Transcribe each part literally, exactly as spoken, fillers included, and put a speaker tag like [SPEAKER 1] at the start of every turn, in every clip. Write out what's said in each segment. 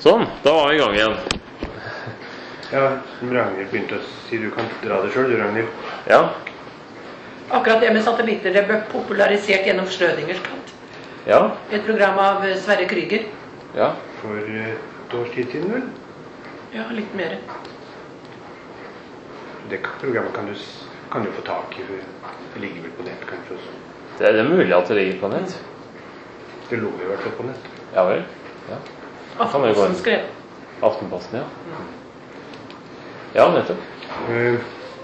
[SPEAKER 1] Sånn, da var vi i gang igjen.
[SPEAKER 2] Ja, Ragnhild begynte å si du kan dra det selv, du Ragnhild.
[SPEAKER 1] Ja.
[SPEAKER 3] Akkurat det med satellitter, det ble popularisert gjennom Schrödingers katt.
[SPEAKER 1] Ja.
[SPEAKER 3] Et program av Sverre Krüger.
[SPEAKER 1] Ja.
[SPEAKER 2] For uh, et års tid siden, vel?
[SPEAKER 3] Ja, litt mer.
[SPEAKER 2] Det programmet kan du, kan du få tak i, det ligger vel på nett kanskje også.
[SPEAKER 1] Det er det mulig at det ligger på nett.
[SPEAKER 2] Det lå i hvert fall på nett.
[SPEAKER 1] Ja vel. Ja.
[SPEAKER 3] Aftenposten skrev.
[SPEAKER 1] Aftenposten, ja. Ja, nettopp.
[SPEAKER 2] Uh,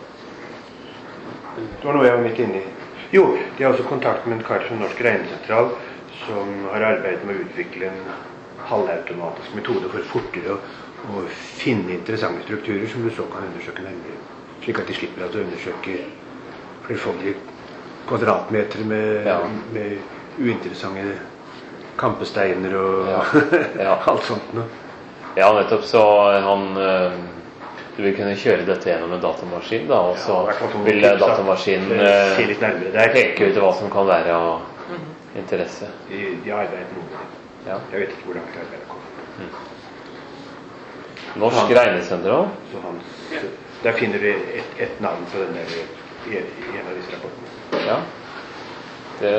[SPEAKER 2] det var noe jeg var midt inne i. Jo, de har også kontakt med en kar fra Norsk Regnesentral som har arbeidet med å utvikle en halvautomatisk metode for fortere å, å finne interessante strukturer som du så kan undersøke nærmere. Slik at de slipper at du undersøker flerfoldige kvadratmeter med,
[SPEAKER 1] ja.
[SPEAKER 2] med uinteressante kampesteiner og
[SPEAKER 1] ja. Ja.
[SPEAKER 2] alt sånt noe.
[SPEAKER 1] Ja, nettopp. Så han du vil kunne kjøre dette gjennom en datamaskin, da, og så
[SPEAKER 2] ja,
[SPEAKER 1] vil datamaskinen
[SPEAKER 2] se litt nærmere der.
[SPEAKER 1] Peke ut hva som kan være av mm. interesse.
[SPEAKER 2] De, de har arbeidet noe med det.
[SPEAKER 1] Ja.
[SPEAKER 2] Jeg vet ikke hvor langt arbeidet kommer.
[SPEAKER 1] Mm. Norsk Regnesentral.
[SPEAKER 2] Så han, så, der finner du et, et navn på den der, i, i en av disse rapportene.
[SPEAKER 1] Ja. Det...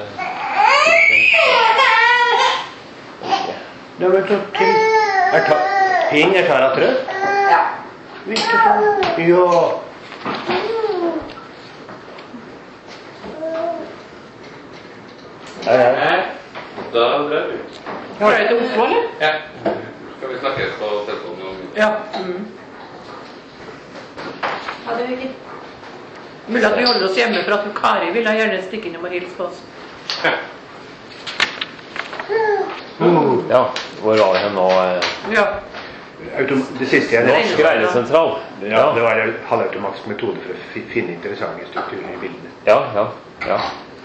[SPEAKER 2] Ja, men så til... Er ta, Ping, er Tara trøtt?
[SPEAKER 3] Ja.
[SPEAKER 2] Ikke sånn. Ja.
[SPEAKER 1] Hei, hei.
[SPEAKER 4] Da drar vi.
[SPEAKER 3] Har du til Oslo, eller?
[SPEAKER 4] Ja. Skal vi snakke på telefonen om...
[SPEAKER 3] Ja. Mm. Ja, det er ikke... Mulig at vi holder oss hjemme for at Kari vil ha gjerne stikke innom og hilse på oss.
[SPEAKER 4] Ja.
[SPEAKER 2] Oh.
[SPEAKER 1] Ja, hvor var det hen nå?
[SPEAKER 3] Ja.
[SPEAKER 2] Autom det siste jeg
[SPEAKER 1] Norsk Regnesentral.
[SPEAKER 2] Ja, det var en halvautomatisk metode for å finne interessante strukturer i bildene.
[SPEAKER 1] Ja, ja, ja.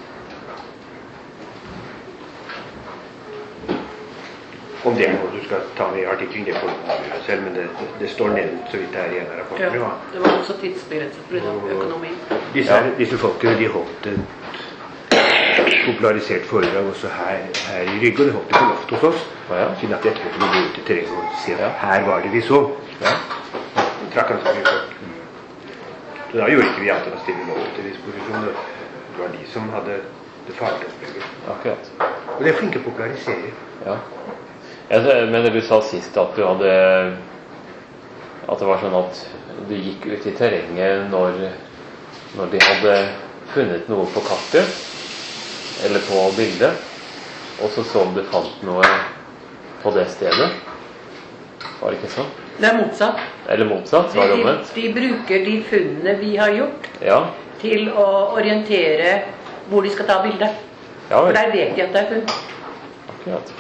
[SPEAKER 2] Om det er noe du skal ta med i artikkelen, det får du gjøre selv, men det, det, det står nevnt så vidt det er i en av rapportene.
[SPEAKER 3] Ja, det var også tidsbegrenset for økonomi.
[SPEAKER 2] Disse, ja. disse folkene, de holdt et popularisert foredrag også her, her i Rygge, og de holdt det på loft hos oss,
[SPEAKER 1] ja.
[SPEAKER 2] siden at etterpå kunne gå ut i terrenget og se at
[SPEAKER 1] ja.
[SPEAKER 2] her var det vi så.
[SPEAKER 1] Ja.
[SPEAKER 2] De trakk ganske mye folk. Så da gjorde ikke vi annet enn å stille lov til disposisjon. Det var de som hadde det faglige opplegget.
[SPEAKER 1] Akkurat.
[SPEAKER 2] Og de er flinke å popularisere.
[SPEAKER 1] Ja. Jeg mener du sa sist at du hadde at det var sånn at du gikk ut i terrenget når, når de hadde funnet noe på kartet eller på bildet, og så så om du fant noe på det stedet. Var det ikke sånn?
[SPEAKER 3] Det er motsatt.
[SPEAKER 1] Eller motsatt, var det omvendt?
[SPEAKER 3] De, de bruker de funnene vi har gjort
[SPEAKER 1] ja.
[SPEAKER 3] til å orientere hvor de skal ta bildet.
[SPEAKER 1] Ja,
[SPEAKER 3] for der vet de at det er funn.
[SPEAKER 1] Akkurat.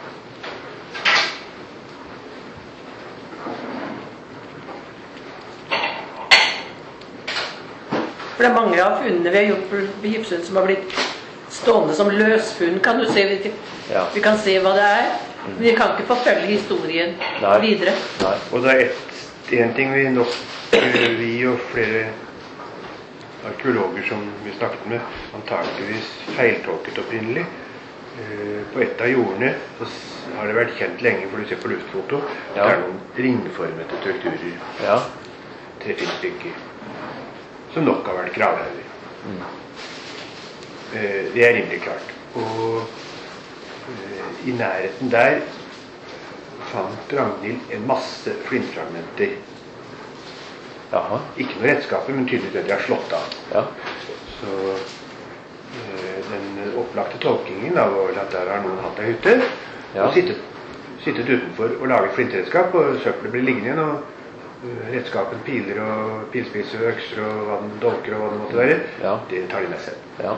[SPEAKER 3] For det er mange av funnene vi har gjort på Gipsund som har blitt stående som løsfunn, kan du se. Vi,
[SPEAKER 1] ja.
[SPEAKER 3] vi kan se hva det er, men vi kan ikke forfølge historien
[SPEAKER 1] Nei.
[SPEAKER 3] videre.
[SPEAKER 1] Nei.
[SPEAKER 2] Og det er et, en ting vi nok, vi og flere arkeologer som vi snakket med, antakeligvis feiltolket opprinnelig. På et av jordene så har det vært kjent lenge, for du ser på luftfoto, ja. Det er noen ringformete strukturer,
[SPEAKER 1] ja.
[SPEAKER 2] tre-fire stykker, som nok har vært gravhauger. Mm. Eh, det er rimelig klart. Og eh, i nærheten der fant Ragnhild en masse flintfragmenter.
[SPEAKER 1] Jaha.
[SPEAKER 2] Ikke noe redskaper, men tydeligvis at de har slått av.
[SPEAKER 1] Ja.
[SPEAKER 2] Så eh, den opplagte tolkningen da var at der har noen hatt ei hytte, ja. Og sittet, sittet utenfor og laget flintredskap, og søppelet blir liggende igjen, og redskapen, piler og pilspisser og økser og hva den, dolker og hva det måtte være, ja. Det tar de med seg.
[SPEAKER 1] Ja.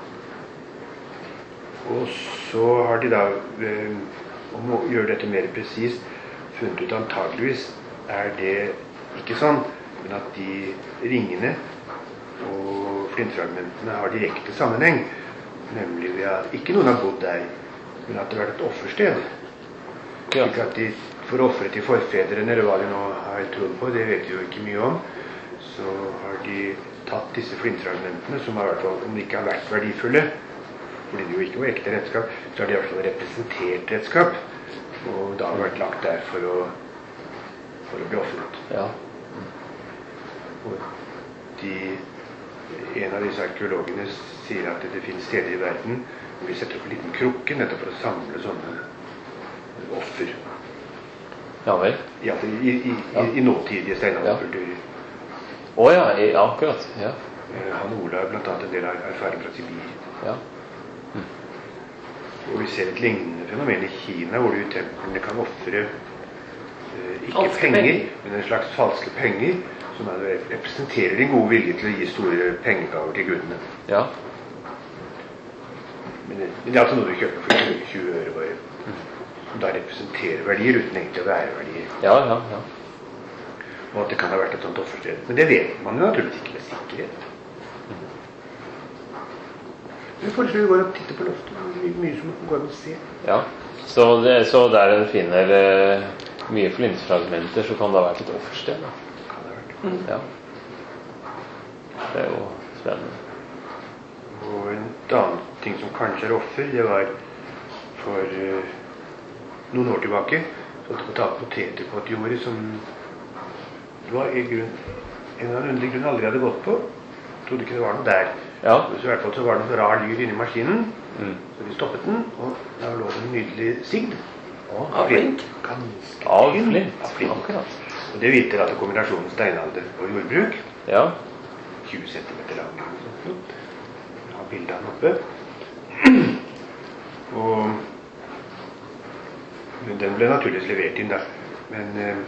[SPEAKER 2] Og så har de da, om å gjøre dette mer presist, funnet ut antageligvis er det ikke sånn, men at de ringene og flintfragmentene har direkte sammenheng, nemlig ved at ikke noen har bodd der, men at det har vært et offersted. Ja. Slik at de for å offre til forfedrene, eller hva de nå har trodd på, det vet vi jo ikke mye om, så har de tatt disse flintfragmentene, som har i hvert fall, om de ikke har vært verdifulle, fordi det jo ikke var ekte redskap, så har de i hvert fall representert redskap. Og da har vært lagt der for å, for å bli offret.
[SPEAKER 1] Ja.
[SPEAKER 2] Og de, en av disse arkeologene sier at det finnes steder i verden hvor de setter opp en liten krukke nettopp for å samle sånne offer.
[SPEAKER 1] Ja vel.
[SPEAKER 2] Ja, i, i, i,
[SPEAKER 1] Ja.
[SPEAKER 2] i nåtidige steinalderkulturer.
[SPEAKER 1] Å ja, i, akkurat. Ja.
[SPEAKER 2] Eh, Han Ola har blant annet en del er- erfaring fra Sibir.
[SPEAKER 1] Ja.
[SPEAKER 2] Og vi ser et lignende fenomen i Kina, hvor du i templene kan ofre eh, ikke
[SPEAKER 3] Falske
[SPEAKER 2] penger,
[SPEAKER 3] penger.
[SPEAKER 2] men en slags falske penger, som er, representerer din gode vilje til å gi store pengegaver til gudene.
[SPEAKER 1] Ja.
[SPEAKER 2] Men det, men det er altså noe du kjøper for tjue tjue øre bare. Som da representerer verdier uten egentlig å være verdier.
[SPEAKER 1] Ja, ja, ja.
[SPEAKER 2] Og at det kan ha vært et sånt offersted. Men det vet man jo naturligvis ikke med sikkerhet. Jeg foreslår vi går og titter på loftet. Det er mye, mye som går an å se.
[SPEAKER 1] Ja. Så, det, så der en finner eh, mye flintfragmenter, så kan det ha vært et offersted. Da.
[SPEAKER 2] Kan det ha vært.
[SPEAKER 1] Ja. Det er jo spennende.
[SPEAKER 2] Og en annen ting som kanskje er offer, det var for eh, noen år tilbake så hadde jeg tatt poteter på et jorde som det var i grunn, en eller annen underlig grunn aldri hadde gått på. Trodde ikke det var noe der.
[SPEAKER 1] Ja.
[SPEAKER 2] Så i hvert fall så var det noe rar lyd inni maskinen,
[SPEAKER 1] Mm.
[SPEAKER 2] så vi stoppet den, og da lå det en nydelig sigd.
[SPEAKER 3] Av flint.
[SPEAKER 2] Ganske
[SPEAKER 1] Av
[SPEAKER 2] tynn.
[SPEAKER 1] flint.
[SPEAKER 2] Av flint.
[SPEAKER 1] Akkurat.
[SPEAKER 2] Og det viser at kombinasjonen steinalder og jordbruk,
[SPEAKER 1] Ja.
[SPEAKER 2] tjue centimeter lang eller noe sånt. Jeg har bildet av den oppe. Og den ble naturligvis levert inn da. Men eh,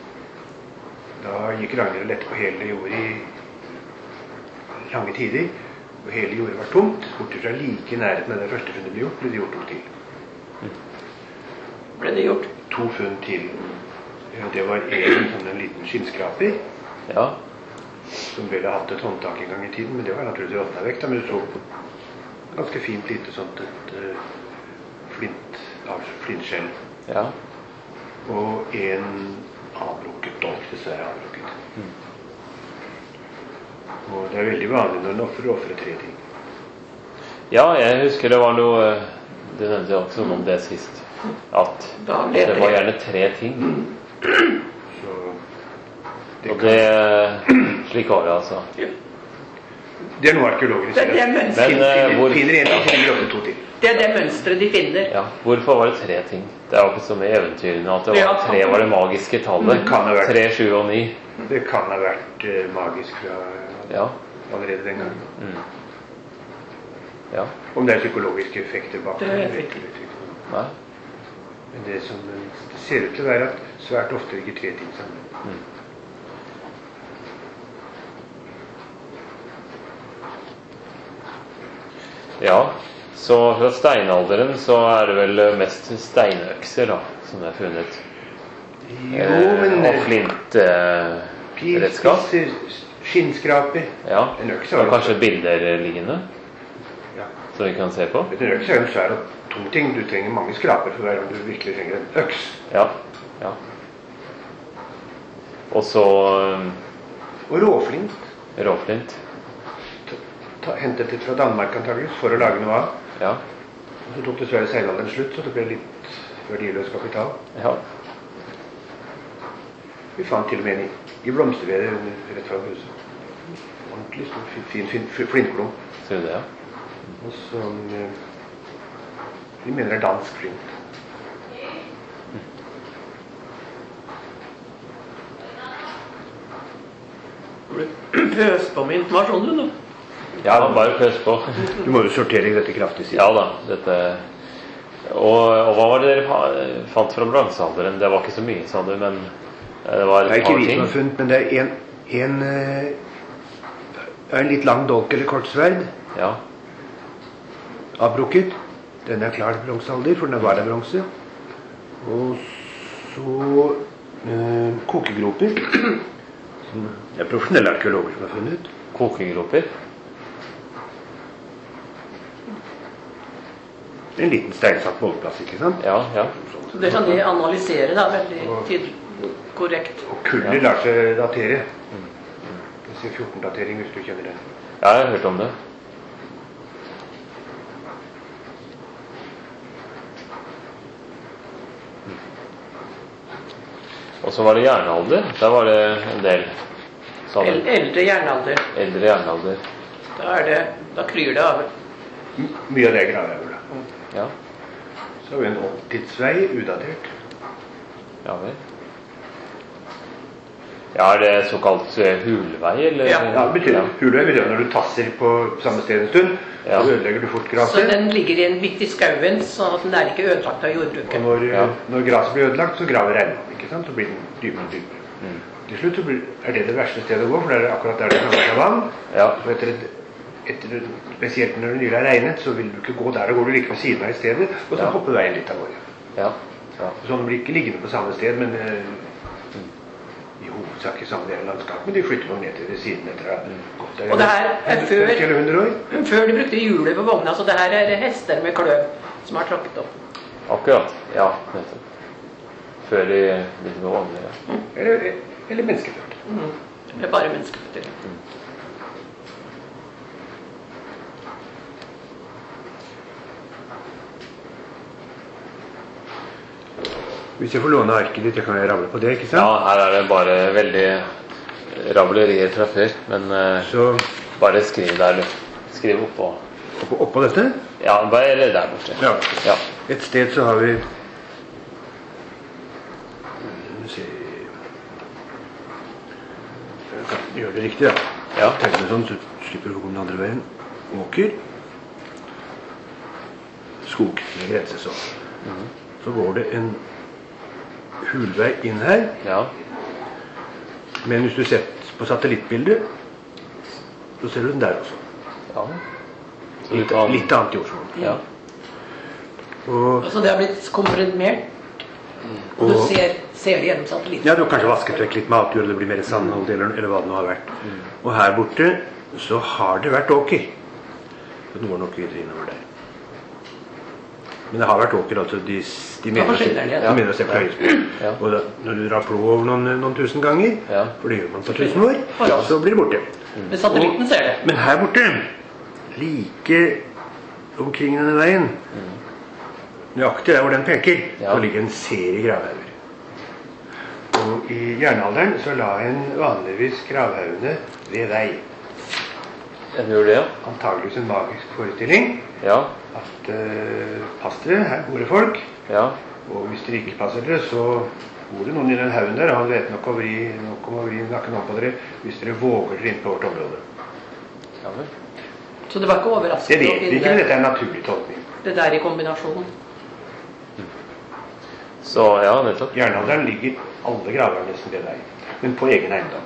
[SPEAKER 2] da gikk Ragnhild og lette på hele jordet i lange tider. Og hele jordet var tomt. Bortsett fra like i nærheten av det første funnet ble gjort, ble det gjort to til.
[SPEAKER 3] Ble det gjort?
[SPEAKER 2] To funn til. Ja, det var en sånn en liten skinnskraper
[SPEAKER 1] Ja.
[SPEAKER 2] som ville hatt et håndtak en gang i tiden, men det var naturligvis råtna vekk. Da, men du så ganske fint lite sånt et uh, flint, av flintskjell.
[SPEAKER 1] Ja.
[SPEAKER 2] Og en avbrukket dolk, dessverre avbrukket.
[SPEAKER 1] Mm.
[SPEAKER 2] Og det er veldig vanlig når en offer offrer tre ting.
[SPEAKER 1] Ja, jeg husker det var noe Du nevnte jo også om det sist. At
[SPEAKER 3] Da ble
[SPEAKER 1] det var
[SPEAKER 3] det.
[SPEAKER 1] gjerne tre ting.
[SPEAKER 2] Så det,
[SPEAKER 1] Og
[SPEAKER 2] kan,
[SPEAKER 1] det Slik var det, altså.
[SPEAKER 2] det er noe arkeologene
[SPEAKER 3] Det er
[SPEAKER 2] sier.
[SPEAKER 3] det
[SPEAKER 2] at
[SPEAKER 3] mønsteret.
[SPEAKER 1] Men, eh,
[SPEAKER 2] finner,
[SPEAKER 1] hvor-
[SPEAKER 2] finner en ting, finner ofte to til.
[SPEAKER 3] Det er det mønsteret de finner.
[SPEAKER 1] Ja, Hvorfor var det tre ting? Det er jo ikke som i eventyrene at det var
[SPEAKER 3] Ja.
[SPEAKER 1] tre var det magiske tallet.
[SPEAKER 2] Kan ha vært.
[SPEAKER 1] Tre, sju og ni.
[SPEAKER 2] Det kan ha vært eh, magisk fra
[SPEAKER 1] Ja.
[SPEAKER 2] allerede den gangen.
[SPEAKER 1] Mm. Ja.
[SPEAKER 2] Om det er psykologiske effekter bak
[SPEAKER 3] Det
[SPEAKER 2] det,
[SPEAKER 3] vet
[SPEAKER 2] vet
[SPEAKER 3] vi
[SPEAKER 2] ikke.
[SPEAKER 1] Nei.
[SPEAKER 2] Men det som eh, det ser ut til å være at svært ofte ligger tre ting sammen.
[SPEAKER 1] Mm. Ja, så fra steinalderen så er det vel mest steinøkser da, som er funnet.
[SPEAKER 2] Jo, men
[SPEAKER 1] eh, og flintredskap. Eh, redskap.
[SPEAKER 2] Spisser, skinnskraper.
[SPEAKER 1] ja.
[SPEAKER 2] En øks er
[SPEAKER 1] Og
[SPEAKER 2] jo-
[SPEAKER 1] kanskje bilder liggende,
[SPEAKER 2] Ja.
[SPEAKER 1] som vi kan se på.
[SPEAKER 2] Vet du, En øks er jo en svær og tung ting. Du trenger mange skraper for hver gang du virkelig trenger en øks.
[SPEAKER 1] Ja, ja. Og så
[SPEAKER 2] Og råflint.
[SPEAKER 1] eh, råflint.
[SPEAKER 2] Ta, ta, hentet det fra Danmark antageligvis for å lage noe av.
[SPEAKER 1] Ja,
[SPEAKER 2] Og så tok dessverre seinalderen slutt, så det ble litt verdiløs kapital.
[SPEAKER 1] ja.
[SPEAKER 2] Vi fant til og med en i, i blomstervedet under- rett foran huset. Ordentlig stor, fin, fin, fin flintklump.
[SPEAKER 1] Ser du det, ja?
[SPEAKER 2] Og som eh, vi mener er dansk flint.
[SPEAKER 3] Pøs på med informasjon, du nå.
[SPEAKER 1] Ja, bare pøs på.
[SPEAKER 2] Du må jo sortere i dette kraftig siden.
[SPEAKER 1] Ja da, dette og, og hva var det dere fa- fant fra bronsealderen? Det var ikke så mye, sa du, men eh, det var
[SPEAKER 2] Det er
[SPEAKER 1] et
[SPEAKER 2] ikke
[SPEAKER 1] par
[SPEAKER 2] vi som
[SPEAKER 1] ting.
[SPEAKER 2] har funnet, men det er en, en, eh, en litt lang dolk eller kortsverd,
[SPEAKER 1] Ja,
[SPEAKER 2] avbrukket. Den er klar bronsealder, for den var der bronse. Og så eh, kokegroper. Som det er profesjonelle arkeologer som har funnet.
[SPEAKER 1] kokegroper.
[SPEAKER 2] En liten steinsatt målplass, ikke sant?
[SPEAKER 1] Ja, ja.
[SPEAKER 3] Så det kan de analysere da, veldig tydelig, korrekt.
[SPEAKER 2] Og kullet lar seg datere. Det sier fjorten-datering hvis du kjenner den.
[SPEAKER 1] Ja, jeg har hørt om det. Og så var det jernalder. Der var det en del sa du?
[SPEAKER 3] El- Eldre jernalder.
[SPEAKER 1] Eldre jernalder.
[SPEAKER 3] Da, er det, da kryr det av.
[SPEAKER 2] M- Mye av det er gravhauger, da.
[SPEAKER 1] Ja.
[SPEAKER 2] Så har vi en oldtidsvei, udatert.
[SPEAKER 1] Ja vel. Ja, er det såkalt eh, hulvei, eller?
[SPEAKER 3] Ja.
[SPEAKER 2] Ja, det betyr, hulvei betyr at når du tasser på samme sted en stund,
[SPEAKER 1] Ja.
[SPEAKER 2] så ødelegger du fort
[SPEAKER 3] Så
[SPEAKER 2] graset.
[SPEAKER 3] den ligger i en midt i skauen, sånn at den er ikke ødelagt av
[SPEAKER 2] Og
[SPEAKER 3] jordbruket.
[SPEAKER 2] når,
[SPEAKER 1] Ja.
[SPEAKER 2] når graset blir ødelagt, så graver regnvann, ikke sant? Så blir den dypere og dypere.
[SPEAKER 1] Mm.
[SPEAKER 2] Til slutt så blir, er det det verste stedet å gå, for det er akkurat der det kan være vann.
[SPEAKER 1] Ja.
[SPEAKER 2] Så etter et, etter, spesielt når det nylig er regnet, så vil du ikke gå der, da går du like ved siden av i stedet, og så
[SPEAKER 1] Ja.
[SPEAKER 2] hopper veien litt av gårde.
[SPEAKER 1] Ja. Ja.
[SPEAKER 2] Så den blir ikke liggende på samme sted, men eh, i hovedsak i samme del av landskapet, men de flytter nok ned til det siden etter å ha gått der.
[SPEAKER 3] Og det her er før-
[SPEAKER 2] femti eller hundre år.
[SPEAKER 3] Før de brukte hjulet på vogna, så det her er hester med kløv som har tråkket opp.
[SPEAKER 1] Akkurat. Ja, nettopp. Før de begynte med vogner, ja.
[SPEAKER 2] Eller, eller menneskefødt.
[SPEAKER 3] Mm. Det er bare menneskeføtter.
[SPEAKER 2] Hvis jeg får låne arket ditt, jeg kan jeg ramle på det, ikke sant?
[SPEAKER 1] Ja, her er det bare veldig rablerier fra før, men eh,
[SPEAKER 2] Så
[SPEAKER 1] bare skriv der, du. Skriv oppå.
[SPEAKER 2] oppå, oppå dette,
[SPEAKER 1] Ja, bare eller der borte.
[SPEAKER 2] Ja.
[SPEAKER 1] Ja.
[SPEAKER 2] et sted så har vi Skal vi se Jeg kan gjøre det riktig, da.
[SPEAKER 1] Ja.
[SPEAKER 2] Tegne sånn, så slipper du å gå den andre veien. Åker. Skog med grense sånn. Så går det en hulvei inn her,
[SPEAKER 1] Ja.
[SPEAKER 2] men hvis du setter på satellittbildet, så ser du den der også.
[SPEAKER 1] Ja. Så du
[SPEAKER 2] Litt,
[SPEAKER 1] kan...
[SPEAKER 2] litt annet jordsmonn.
[SPEAKER 1] Ja.
[SPEAKER 2] Og
[SPEAKER 3] Altså det har blitt komprimert, og du
[SPEAKER 2] Og-
[SPEAKER 3] ser, ser det gjennom satellitten.
[SPEAKER 2] ja, du har kanskje vasket vekk litt matjord, det blir mer sandhold, eller, eller hva det nå har vært. Og her borte så har det vært åker. Så nå går nok videre innover der. Men det har vært åker, altså de, de mener, å se,
[SPEAKER 3] forsvinner det,
[SPEAKER 2] de
[SPEAKER 3] ja.
[SPEAKER 2] mener å se på høyespor.
[SPEAKER 1] Ja.
[SPEAKER 2] Og da, når du drar plo over noen, noen tusen ganger,
[SPEAKER 1] Ja.
[SPEAKER 2] for det gjør man på tusen år,
[SPEAKER 3] Ja.
[SPEAKER 2] så blir det borte.
[SPEAKER 3] Men satellitten ser det.
[SPEAKER 2] Men her borte, like omkring denne veien, nøyaktig der hvor den peker,
[SPEAKER 1] Ja.
[SPEAKER 2] så ligger en serie gravhauger. Og i jernalderen så la en vanligvis gravhaugene ved vei.
[SPEAKER 1] Jeg gjør det, ja.
[SPEAKER 2] Antageligvis en magisk forestilling
[SPEAKER 1] Ja.
[SPEAKER 2] at uh, pass dere, her bor det folk.
[SPEAKER 1] Ja.
[SPEAKER 2] Og hvis dere ikke passer dere, så bor det noen i den haugen der, og han vet nok, å vri, nok om å vri nakken opp på dere hvis dere våger dere inn på vårt område.
[SPEAKER 1] Ja vel.
[SPEAKER 3] Så det var ikke
[SPEAKER 2] Det
[SPEAKER 3] overraskende
[SPEAKER 2] vet
[SPEAKER 3] å
[SPEAKER 2] vi ikke, men
[SPEAKER 3] finne
[SPEAKER 2] dette er en naturlig tolkning.
[SPEAKER 3] det der i kombinasjonen.
[SPEAKER 1] Så, ja, nettopp.
[SPEAKER 2] Jernalderen ligger alle gravene nesten ved vei, men på egen eiendom.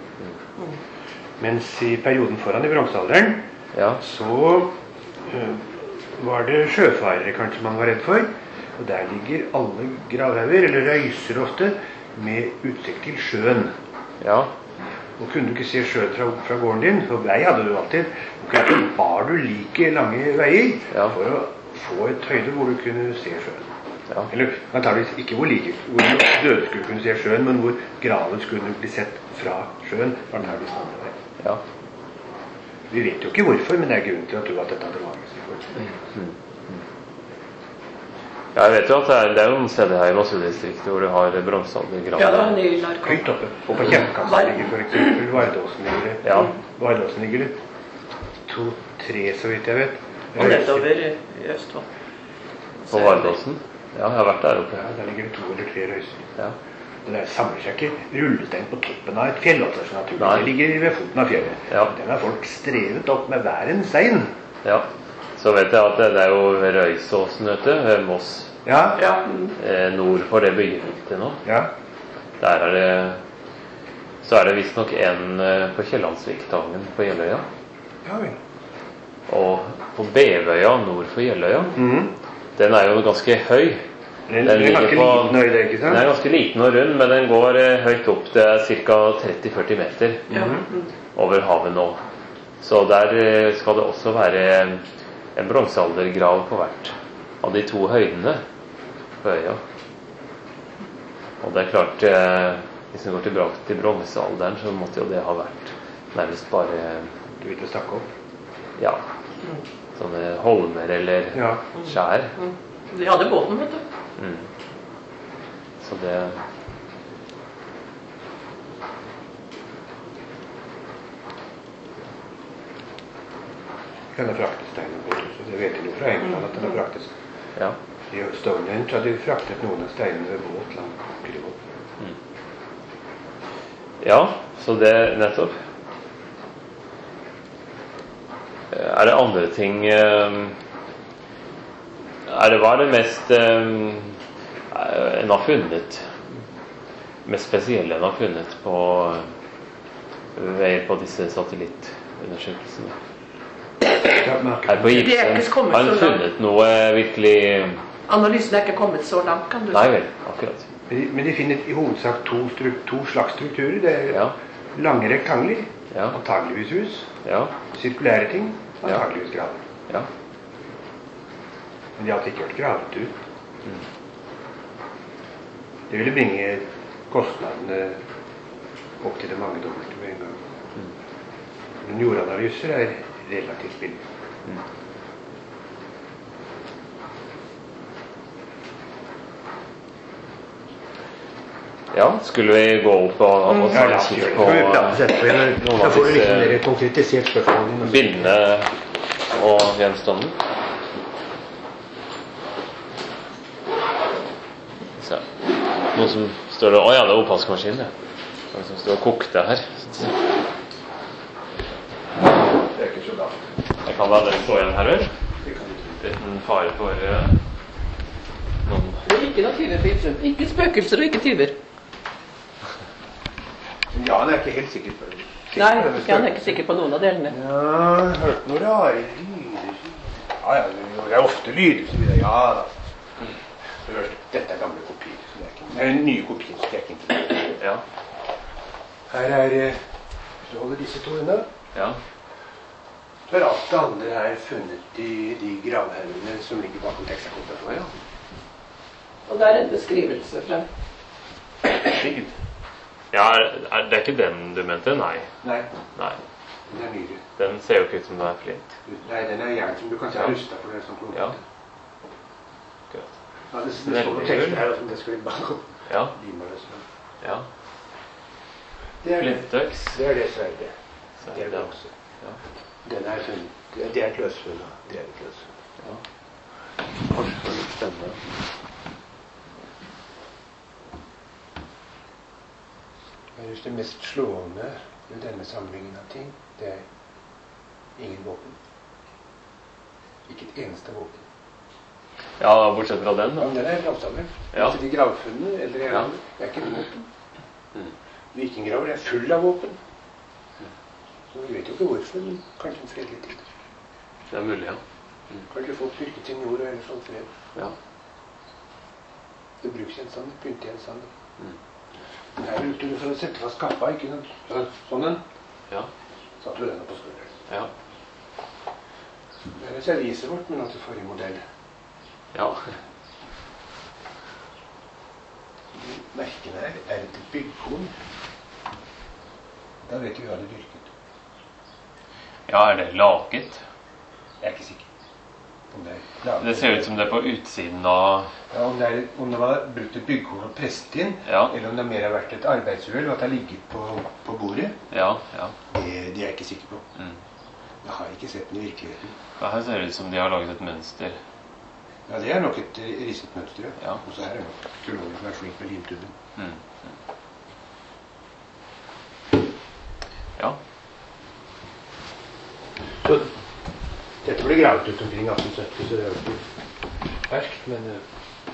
[SPEAKER 2] Mens i perioden foran i bronsealderen,
[SPEAKER 1] Ja.
[SPEAKER 2] så øh, var det sjøfarere kanskje man var redd for. Og der ligger alle gravhauger, eller røyser ofte, med utsikt til sjøen.
[SPEAKER 1] Ja.
[SPEAKER 2] Og kunne du ikke se sjøen fra, fra gården din, for vei hadde du alltid, og så bar du like lange veier
[SPEAKER 1] Ja.
[SPEAKER 2] for å få et høyde hvor du kunne se sjøen.
[SPEAKER 1] Ja.
[SPEAKER 2] Eller antageligvis ikke hvor like hvor døde skulle kunne se sjøen, men hvor graven skulle bli sett fra sjøen. Antageligvis andre vei.
[SPEAKER 1] Ja.
[SPEAKER 2] Vi vet jo ikke hvorfor, men det er grunn til å tro at dette hadde magiske forhold.
[SPEAKER 1] Ja, jeg vet jo at det er, det er jo noen steder her i Mossedistriktet hvor du har bronsealdergraver.
[SPEAKER 3] Ja, det var en ny narko.
[SPEAKER 2] Høyt oppe. Og på Kjempekassa ligger for eksempel Vardåsen ligger det.
[SPEAKER 1] Ja.
[SPEAKER 2] Vardåsen ligger det. To-tre, så vidt jeg vet.
[SPEAKER 3] Og nedover i Østfold.
[SPEAKER 1] På Vardåsen. Ja, jeg har vært der oppe.
[SPEAKER 2] Ja, der ligger det to eller tre røyser.
[SPEAKER 1] Ja.
[SPEAKER 2] Det der samler seg ikke rullestein på toppen av et fjell. Altså, så naturlig.
[SPEAKER 1] Nei.
[SPEAKER 2] Det ligger ved foten av fjellet.
[SPEAKER 1] Ja.
[SPEAKER 2] Den har folk strevet opp med hver en stein.
[SPEAKER 1] Ja. Så vet jeg at det, det er jo ved Røysåsen, vet du, ved Moss,
[SPEAKER 2] Ja,
[SPEAKER 3] Ja,
[SPEAKER 1] eh, nord for det byggefeltet nå.
[SPEAKER 2] ja.
[SPEAKER 1] Der er det, så er det visstnok en eh, på Kiellandsviktangen på Jeløya.
[SPEAKER 2] Ja vel.
[SPEAKER 1] Og på Bevøya nord for Jeløya,
[SPEAKER 2] Mhm.
[SPEAKER 1] den er jo ganske høy.
[SPEAKER 2] Den, den er
[SPEAKER 1] ligger
[SPEAKER 2] ganske
[SPEAKER 1] på-
[SPEAKER 2] liten høyde, ikke
[SPEAKER 1] Den er
[SPEAKER 2] sant?
[SPEAKER 1] ganske liten og rund, men den går eh, høyt opp. Det er ca. tretti til førti meter
[SPEAKER 3] ja.
[SPEAKER 1] over havet nå. Så der eh, skal det også være en- en bronsealdergrav på hvert av de to høydene på øya. Og det er klart, eh, hvis vi går tilbake til bronsealderen, så måtte jo det ha vært nærmest bare
[SPEAKER 2] Du vil ikke snakke opp?
[SPEAKER 1] ja, sånne holmer eller
[SPEAKER 2] Ja.
[SPEAKER 1] skjær.
[SPEAKER 3] De hadde båten, vet du.
[SPEAKER 1] Mm. Så det
[SPEAKER 2] Kan ha fraktet steinen bort også. Det vet jeg jo fra England at den har fraktet.
[SPEAKER 1] Ja.
[SPEAKER 2] I Stonehenge hadde de fraktet noen av steinene ved båt langt til båt.
[SPEAKER 1] Ja, så det nettopp. Er det andre ting eh, Er det hva er det mest eh, en har funnet mest spesielle en har funnet på ved på disse satellittundersøkelsene? Er på
[SPEAKER 3] Det er ikke
[SPEAKER 1] Ibsen
[SPEAKER 3] kommet
[SPEAKER 1] har
[SPEAKER 3] så
[SPEAKER 1] han
[SPEAKER 3] langt.
[SPEAKER 1] funnet noe virkelig?
[SPEAKER 3] Analysen er ikke kommet så langt, kan du
[SPEAKER 1] Nei
[SPEAKER 3] si.
[SPEAKER 1] vel, akkurat.
[SPEAKER 2] Men de, men de finner i hovedsak to, stru, to slags strukturer. Det er
[SPEAKER 1] Ja,
[SPEAKER 2] lange rektangler,
[SPEAKER 1] ja,
[SPEAKER 2] antageligvis hus,
[SPEAKER 1] ja,
[SPEAKER 2] sirkulære ting,
[SPEAKER 1] Ja.
[SPEAKER 2] antageligvis graver.
[SPEAKER 1] ja.
[SPEAKER 2] Men de har altså ikke vært gravet ut. Det ville bringe kostnadene opp til det mange dobbelte med en gang. Men jordanalyser er relativt billige.
[SPEAKER 1] Ja, skulle vi gå opp og, og
[SPEAKER 2] Ja, la
[SPEAKER 1] ta
[SPEAKER 2] oss
[SPEAKER 1] en
[SPEAKER 2] gjøre
[SPEAKER 1] kikk
[SPEAKER 2] det. Skal vi prate
[SPEAKER 1] på
[SPEAKER 2] etterpå, eller?
[SPEAKER 1] noen
[SPEAKER 2] Da
[SPEAKER 1] av
[SPEAKER 2] får du
[SPEAKER 1] disse
[SPEAKER 2] liksom mer konkretisert spørsmålene.
[SPEAKER 1] bildene og gjenstanden? Se. Noen som står og Å ja, det er oppvaskmaskin, det. Noen som står og kokte her.
[SPEAKER 2] Det er ikke så galt.
[SPEAKER 1] Jeg kan la den stå igjen her, vel?
[SPEAKER 2] Det kan du tro.
[SPEAKER 1] Uten fare for eh, noen
[SPEAKER 3] Det er ikke noen tyver på Ibsen. Ikke spøkelser og ikke tyver.
[SPEAKER 2] Ja, det er ikke helt sikkert på det.
[SPEAKER 3] Nei, ikke, han er ikke sikker på noen av delene.
[SPEAKER 2] Ja, jeg har hørt noen rare lyder. Ja, ja, det er ofte lyder, så videre. Ja da. Du hørte, dette er gamle kopier. Så det er ikke, det er en ny kopi, så det er ikke interessant.
[SPEAKER 1] Ja.
[SPEAKER 2] Her er, eh, hvis du holder disse to unna,
[SPEAKER 1] Ja.
[SPEAKER 2] så er alt det andre her funnet i de gravhaugene som ligger bakom Texacotta.
[SPEAKER 1] Å ja.
[SPEAKER 3] Og der er en beskrivelse fra
[SPEAKER 2] Bygd.
[SPEAKER 1] Ja, er, er det ikke den du mente? Nei.
[SPEAKER 2] Nei,
[SPEAKER 1] Nei.
[SPEAKER 2] den er nyere.
[SPEAKER 1] Den ser jo ikke ut som den er flint.
[SPEAKER 2] Nei, den er jern som du kan se
[SPEAKER 1] Ja.
[SPEAKER 2] rustet for det som klump.
[SPEAKER 1] Ja. Akkurat.
[SPEAKER 2] Ja, det, det står på teksten her som det skal ligge bakom.
[SPEAKER 1] Ja.
[SPEAKER 2] Limer det sånn.
[SPEAKER 1] Ja.
[SPEAKER 2] Det er det.
[SPEAKER 1] Flintøks.
[SPEAKER 2] Det er det sverdet.
[SPEAKER 1] Så
[SPEAKER 2] Det er
[SPEAKER 1] det.
[SPEAKER 2] bronse.
[SPEAKER 1] Ja.
[SPEAKER 2] Den er funnet. Det det er et løsfunn. da. Det er et løsfunn.
[SPEAKER 1] Ja. Kanskje litt spennende.
[SPEAKER 2] Ellers det mest slående med denne samlingen av ting, det er ingen våpen. Ikke et eneste våpen.
[SPEAKER 1] Ja, bortsett fra den,
[SPEAKER 2] Ja,
[SPEAKER 1] da.
[SPEAKER 2] men den er gravsamling.
[SPEAKER 1] Ja.
[SPEAKER 2] Altså, de gravfunnene, eller
[SPEAKER 1] Ja.
[SPEAKER 2] ja. det er ikke et våpen.
[SPEAKER 1] Mm.
[SPEAKER 2] Vikinggraver er full av våpen. Så vi vet jo ikke hvorfor, men kanskje en fredelig tid.
[SPEAKER 1] Det er mulig, ja.
[SPEAKER 2] Kanskje folk dyrket sin jord eller sånn fred.
[SPEAKER 1] Ja.
[SPEAKER 2] Det bruksgjenstander, pyntegjenstander.
[SPEAKER 1] Mm.
[SPEAKER 2] Men her brukte du for å sette fast kappa, ikke sant? Så- Sånn en.
[SPEAKER 1] Ja.
[SPEAKER 2] Satt du denne på skulderen.
[SPEAKER 1] Ja.
[SPEAKER 2] Det er serviset vårt, men altså forrige modell.
[SPEAKER 1] Ja.
[SPEAKER 2] Merkene her er et byggkorn. Da vet vi hva det dyrket.
[SPEAKER 1] Ja, er det laget?
[SPEAKER 2] Jeg er ikke sikker. Om det er laget.
[SPEAKER 1] Det ser ut som det er på utsiden av
[SPEAKER 2] Ja, om, det er, om det var brukt et byggkorn og presset inn,
[SPEAKER 1] Ja.
[SPEAKER 2] eller om det mer har vært et arbeidsuhell, og at det har ligget på, på bordet,
[SPEAKER 1] Ja, ja.
[SPEAKER 2] det, det er jeg ikke sikker på.
[SPEAKER 1] Mm.
[SPEAKER 2] Jeg har ikke sett den i virkeligheten.
[SPEAKER 1] Ja, her ser det ut som de har laget et mønster.
[SPEAKER 2] Ja, det er nok et eh, risset mønster,
[SPEAKER 1] Ja.
[SPEAKER 2] Og så her er nok teologen som er flink med limtuben.
[SPEAKER 1] Mm. Mm. Ja.
[SPEAKER 2] Så dette ble gravet ut omkring atten sytti, så det er jo ikke ferskt, men eh,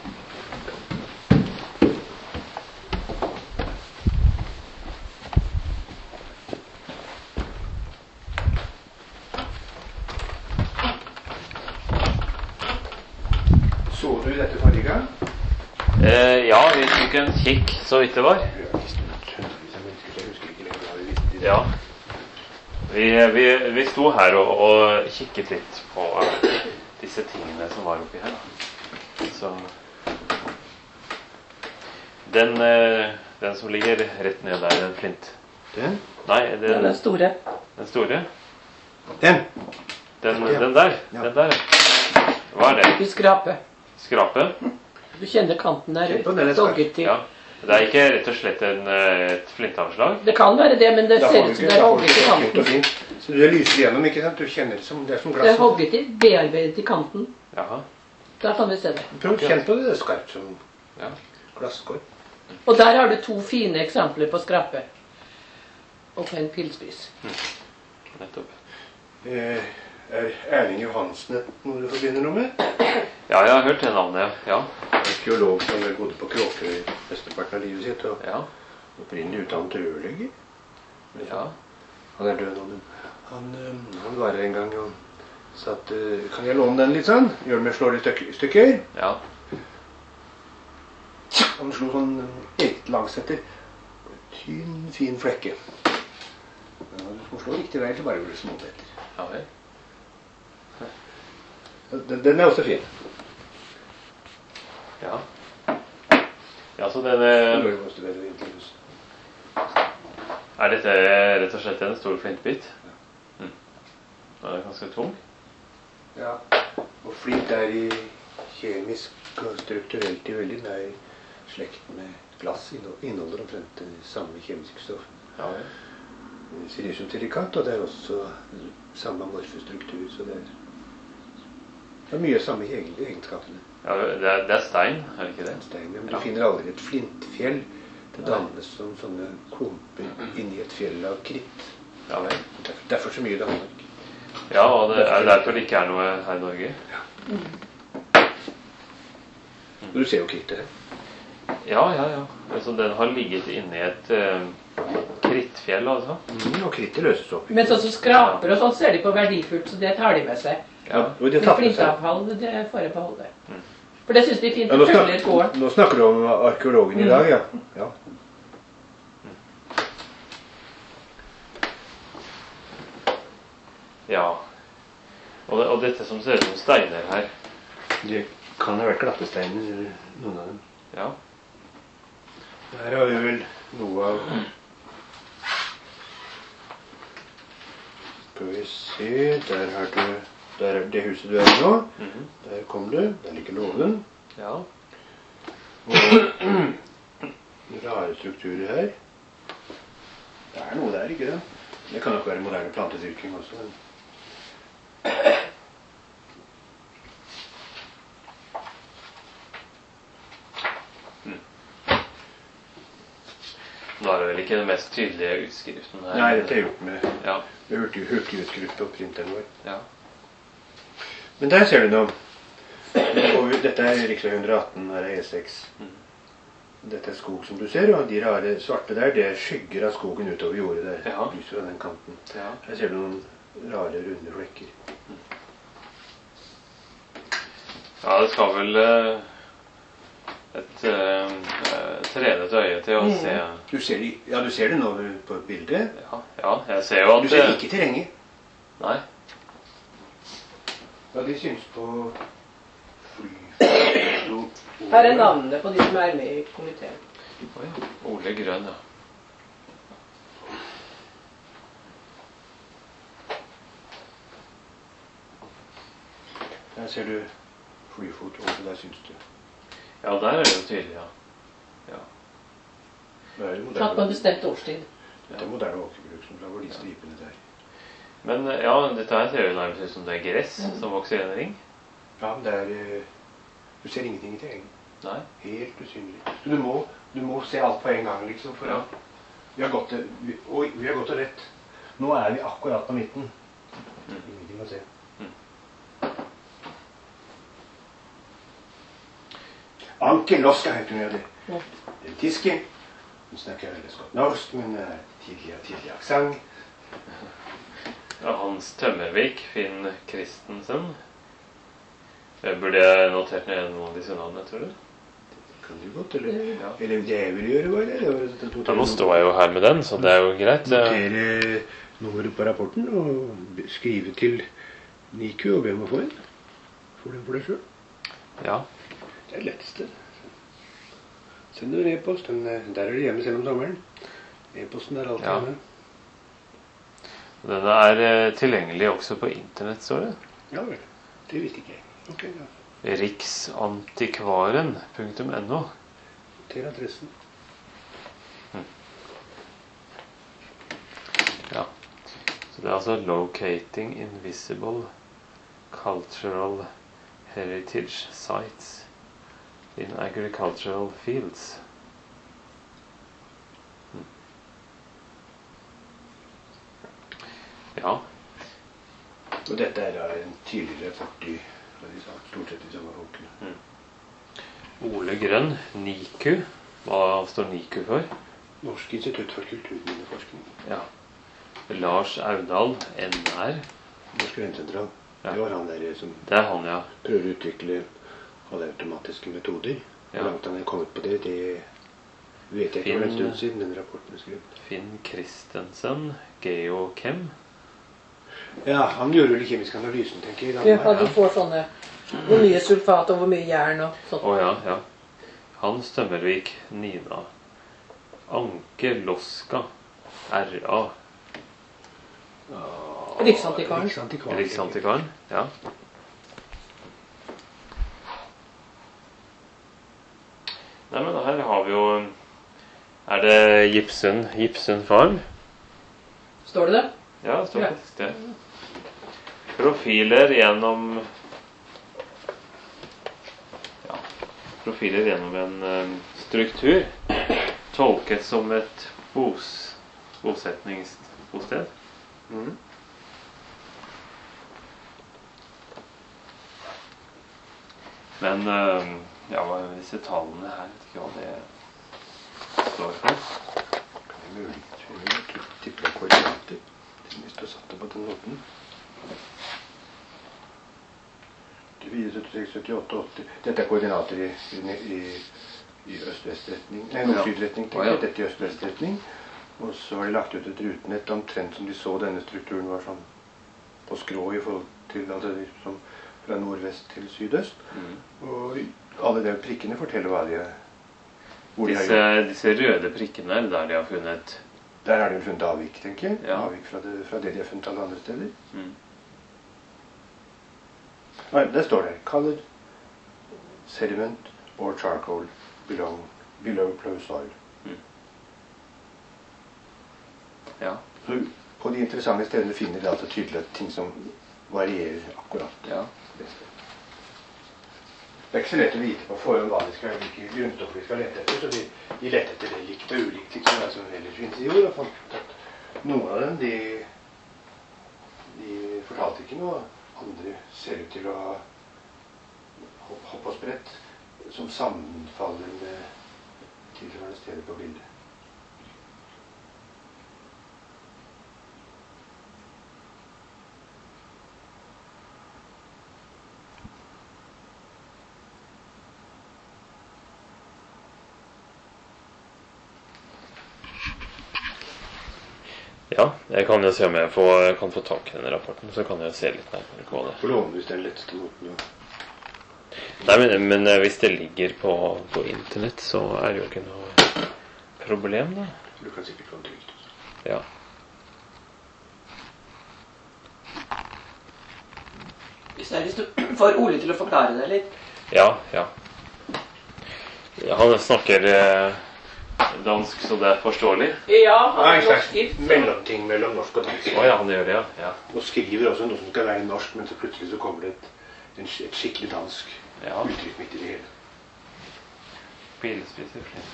[SPEAKER 2] Så du dette forrige gang?
[SPEAKER 1] Eh, ja, vi tok en kikk så vidt det var.
[SPEAKER 2] Vi har visst hundrevis av mennesker, så jeg husker ikke lenger hva vi visste. i det.
[SPEAKER 1] Ja. Vi, vi, vi sto her og, og kikket litt på disse tingene som var oppi her. Så den, eh, den som ligger rett ned der, den flint.
[SPEAKER 2] Den?
[SPEAKER 1] Nei,
[SPEAKER 3] Den
[SPEAKER 1] den,
[SPEAKER 3] er store.
[SPEAKER 1] den store.
[SPEAKER 2] Den!
[SPEAKER 1] Den,
[SPEAKER 2] Ja.
[SPEAKER 1] den der.
[SPEAKER 2] Ja.
[SPEAKER 1] Den der. Hva er det?
[SPEAKER 3] Du skraper.
[SPEAKER 1] Skrape?
[SPEAKER 3] Du kjenner kanten der
[SPEAKER 2] Kjenn på den, jeg skal.
[SPEAKER 3] dogget til.
[SPEAKER 1] Ja. Det er ikke rett og slett en, eh, et flintanslag?
[SPEAKER 3] Det kan være det, men det
[SPEAKER 2] Da
[SPEAKER 3] ser
[SPEAKER 2] får
[SPEAKER 3] ut
[SPEAKER 2] du
[SPEAKER 3] som
[SPEAKER 2] ikke-
[SPEAKER 3] det er
[SPEAKER 2] da får du
[SPEAKER 3] hogget i
[SPEAKER 2] ikke sånn
[SPEAKER 3] kanten.
[SPEAKER 2] fint og fint. Så det lyser igjennom, ikke sant? Du kjenner det som, det er som
[SPEAKER 3] Det er
[SPEAKER 2] glass.
[SPEAKER 3] hogget i, bearbeidet i kanten.
[SPEAKER 1] Jaha.
[SPEAKER 3] Der kan vi se det.
[SPEAKER 2] Prøv å kjenne på det, det er skarpt som
[SPEAKER 1] Ja.
[SPEAKER 2] glasskår.
[SPEAKER 3] Og der har du to fine eksempler på skrape. Og på en pilspiss.
[SPEAKER 1] Nettopp.
[SPEAKER 2] Eh, er Erling Johansen et noe du forbinder noe med?
[SPEAKER 1] Ja, jeg har hørt det navnet, ja. Ja.
[SPEAKER 2] Arkeolog som vel bodde på Kråkerøy mesteparten av livet sitt, og
[SPEAKER 1] Ja.
[SPEAKER 2] opprinnelig utdannet rørlegger.
[SPEAKER 1] Ja.
[SPEAKER 2] Han er død nå, men han, eh, han var her en gang og sa at eh, kan jeg låne den litt sånn? Gjør med slår i stykker. stykker.
[SPEAKER 1] Ja.
[SPEAKER 2] Han slo sånn eh, eget langsetter. Tynn, fin flekke. Ja, du må slå riktig vei, så bare blir det småbeter.
[SPEAKER 1] Ja vel.
[SPEAKER 2] Den, den er også fin.
[SPEAKER 1] Ja. Ja, så den eh,
[SPEAKER 2] Den måste være intervjus.
[SPEAKER 1] Er dette rett og slett en stor flintbit? Mm. Den er ganske tung.
[SPEAKER 2] Ja, og flint er i kjemisk og strukturelt i veldig nær slekt med glass. Inno- Inneholder omtrent det samme kjemiske stoff.
[SPEAKER 1] Ja vel.
[SPEAKER 2] Silisiumsilikat, og det er også samme amorfe struktur, så det er, det er mye av samme egen- egenskapene.
[SPEAKER 1] Ja, det er, det er stein, er det ikke det?
[SPEAKER 2] Stein, men du
[SPEAKER 1] Ja.
[SPEAKER 2] finner aldri et flintfjell. Det dannes som sånne klumper inni et fjell av kritt.
[SPEAKER 1] Ja vel.
[SPEAKER 2] Derfor, derfor så mye i Danmark.
[SPEAKER 1] Ja, og det er derfor det ikke er noe her i Norge.
[SPEAKER 2] Du ser jo krittet her.
[SPEAKER 1] Ja, ja, ja. Altså, den har ligget inni et eh, krittfjell, altså.
[SPEAKER 2] Mm, og krittet løses opp.
[SPEAKER 3] Men sånn som skraper og sånn ser de på verdifullt, så det tar de med seg.
[SPEAKER 1] Ja.
[SPEAKER 2] Og det
[SPEAKER 3] Men
[SPEAKER 2] tatt med seg.
[SPEAKER 3] flintavfall, det får jeg beholde. For det synes de er fint
[SPEAKER 2] Ja,
[SPEAKER 3] å
[SPEAKER 2] nå,
[SPEAKER 3] følge
[SPEAKER 2] snak,
[SPEAKER 3] gården.
[SPEAKER 2] nå snakker du om arkeologen i dag, ja. ja.
[SPEAKER 1] Ja. Og, det, og dette som ser ut som steiner her.
[SPEAKER 2] Det kan ha vært glattesteiner, eller noen av dem.
[SPEAKER 1] Ja.
[SPEAKER 2] Her har vi vel noe av... Skal vi se, der har du... Der er det huset du er i nå.
[SPEAKER 1] Mhm.
[SPEAKER 2] Der kom du, der ligger låven.
[SPEAKER 1] Ja.
[SPEAKER 2] Og rare strukturer her. Det er noe der, ikke det? Det kan nok være moderne plantedyrking også. Men...
[SPEAKER 1] Nå er det vel ikke den mest tydelige utskriften her.
[SPEAKER 2] Nei, dette er gjort med,
[SPEAKER 1] Ja.
[SPEAKER 2] med hurtig, hurtigutskrift på printeren vår.
[SPEAKER 1] Ja.
[SPEAKER 2] Men der ser du nå. Og dette er riksvei hundre atten, her er E seks. Dette er skog som du ser, og de rare svarte der, det er skygger av skogen utover jordet der.
[SPEAKER 1] Ja.
[SPEAKER 2] Lyser fra den kanten.
[SPEAKER 1] Ja.
[SPEAKER 2] Her ser du noen rare, runde flekker.
[SPEAKER 1] Ja, det skal vel eh, et eh, trenet øye til å se.
[SPEAKER 2] Du ser, de, ja, du ser det nå på bildet.
[SPEAKER 1] Ja, ja, jeg ser jo at
[SPEAKER 2] Du ser
[SPEAKER 1] eh,
[SPEAKER 2] ikke terrenget.
[SPEAKER 1] Nei.
[SPEAKER 2] Ja, de synes på fly...
[SPEAKER 3] Her er navnene på de som er med i komiteen.
[SPEAKER 1] Oi, Ole Grønn, ja.
[SPEAKER 2] Der ser du flyfot, og der synes du.
[SPEAKER 1] Ja, der er det jo tydelig, ja. Ja.
[SPEAKER 2] Det er jo
[SPEAKER 3] Tatt på en
[SPEAKER 2] moderne,
[SPEAKER 3] bestemt årstid.
[SPEAKER 2] det er moderne åkerbruk som lager de stripene der.
[SPEAKER 1] Men eh, ja, dette her ser jo nærmest ut som det er gress som vokser i en ring.
[SPEAKER 2] Ja, men det er... eh, Du ser ingenting i terrenget.
[SPEAKER 1] Nei.
[SPEAKER 2] Helt usynlig. Så du må, du må se alt på en gang, liksom, for
[SPEAKER 1] Ja.
[SPEAKER 2] at vi har gått til, vi, oi, vi har gått til rett. Nå er vi akkurat på midten. Ingenting å se. Anke Loska heter hun, ja, det.
[SPEAKER 3] Ja.
[SPEAKER 2] Det er tysker. Hun snakker veldig godt norsk, men uh, tidlig, tidlig aksent.
[SPEAKER 1] Ja, Hans Tømmervik, Finn Christensen. Jeg burde jeg notert ned noen av disse navnene, tror du?
[SPEAKER 2] Kan du godt, eller?
[SPEAKER 1] Ja.
[SPEAKER 2] Eller det jeg vil gjøre, var det? det var det
[SPEAKER 1] Ja, nå står jeg jo her med den, så det er jo greit.
[SPEAKER 2] Notere nummeret på rapporten og skrive til NIKU og be om å få en. Får du den for deg selv?
[SPEAKER 1] Ja.
[SPEAKER 2] Det er det letteste. Send en e-post. Den, der er det hjemme selv om sommeren. E-posten er alltid
[SPEAKER 1] Ja.
[SPEAKER 2] hjemme.
[SPEAKER 1] Den er eh, tilgjengelig også på internett, står det.
[SPEAKER 2] Ja vel. Det visste ikke jeg. Ok, ja.
[SPEAKER 1] riksantikvaren punktum no.
[SPEAKER 2] Til adressen.
[SPEAKER 1] Ja. Så det er altså 'Locating invisible cultural heritage sites in agricultural fields'. Mm. Ja.
[SPEAKER 2] Og dette er da en tidligere fortid, stort sett de samme folkene.
[SPEAKER 1] Mm. Ole Grønn, NIKU. Hva står NIKU for?
[SPEAKER 2] Norsk institutt for kulturminneforskning.
[SPEAKER 1] Ja. Lars Audal, N R.
[SPEAKER 2] Norsk grensesentral.
[SPEAKER 1] Ja.
[SPEAKER 2] Det var han der som
[SPEAKER 1] Det er han, ja.
[SPEAKER 2] prøver å utvikle halvautomatiske metoder.
[SPEAKER 1] Ja.
[SPEAKER 2] Hvor langt han er kommet på det, det vet jeg ikke for en stund siden den rapporten er skrevet.
[SPEAKER 1] Finn Christensen, Geochem.
[SPEAKER 2] Ja, han gjorde vel kjemisk analysen, tenker jeg.
[SPEAKER 3] Ja, du får sånne hvor mye sulfat og hvor mye jern og sånt.
[SPEAKER 1] Å ja, ja. Hans Tømmervik, Nina. Anke Loska, R A.
[SPEAKER 3] Riksantikvaren.
[SPEAKER 2] Riksantikvaren.
[SPEAKER 1] Riksantikvaren, ja. Nei, men her har vi jo Er det Gipsund, Gipsund Farm?
[SPEAKER 3] Står det det?
[SPEAKER 1] Ja, det står
[SPEAKER 3] Ja.
[SPEAKER 1] faktisk det. Profiler gjennom Ja, profiler gjennom en um, struktur tolket som et bos, bosetningsbosted.
[SPEAKER 2] Mhm.
[SPEAKER 1] Men um, ja, hva er disse tallene her? Vet ikke hva det står for.
[SPEAKER 2] Kan det mulig? Jeg tipper det er koordinater. Hvis du har satt det på den måten. fire, syttiseks, syttiåtte, åtti. Dette er koordinater i, i, i, i øst-vest-retning. Nei, nord-syd-retning.
[SPEAKER 1] Å, ja.
[SPEAKER 2] Dette i øst-vest-retning. Og så har de lagt ut et rutenett omtrent som de så denne strukturen var sånn på skrå i forhold til altså, som fra nordvest til sydøst.
[SPEAKER 1] Mm.
[SPEAKER 2] Og alle de prikkene forteller hva de er. Hvor de har
[SPEAKER 1] Disse,
[SPEAKER 2] gjort.
[SPEAKER 1] disse røde prikkene der de har funnet
[SPEAKER 2] Der har de funnet avvik, tenker jeg.
[SPEAKER 1] Ja.
[SPEAKER 2] Avvik fra det, fra det de har funnet alle andre steder.
[SPEAKER 1] mm.
[SPEAKER 2] Nei, der står det colored sediment or charcoal belong, below flow soil.
[SPEAKER 1] Mm. Ja,
[SPEAKER 2] Så på de interessante stedene finner de altså tydelig ting som varierer akkurat.
[SPEAKER 1] ja.
[SPEAKER 2] Det er ikke så lett å vite på forhånd hva de skal, hvilke grunnstoffer de skal lete etter, så de, de lette etter det likt og ulikt, liksom, som ellers finnes i jord, og fant ut at noen av dem, de, de fortalte ikke noe, andre ser ut til å ha hopp, hopp og sprett, som sammenfaller med tilsvarende steder på bildet.
[SPEAKER 1] Ja, jeg kan jo se om jeg får, kan få tak i denne rapporten, så kan jeg se litt nærmere på det.
[SPEAKER 2] For låne hvis det er den letteste måten å...
[SPEAKER 1] Nei, men, men eh, hvis det ligger på, på internett, så er det jo ikke noe problem, da.
[SPEAKER 2] Du kan sikkert få en trygt.
[SPEAKER 1] Ja.
[SPEAKER 3] Hvis det er hvis du får Ole til å forklare det litt.
[SPEAKER 1] Ja, ja. Han snakker eh, dansk, så det er forståelig.
[SPEAKER 3] Ja, han
[SPEAKER 2] Nei,
[SPEAKER 3] har
[SPEAKER 2] en
[SPEAKER 3] norsk
[SPEAKER 2] slags
[SPEAKER 3] skrift. så-
[SPEAKER 2] mellomting mellom norsk og dansk.
[SPEAKER 1] Å ja, han gjør det, ja. ja.
[SPEAKER 2] Og skriver også noe som skal være norsk, men så plutselig så kommer det et, en, et skikkelig dansk
[SPEAKER 1] Ja.
[SPEAKER 2] uttrykk midt i det hele.
[SPEAKER 1] Bilspiser flint.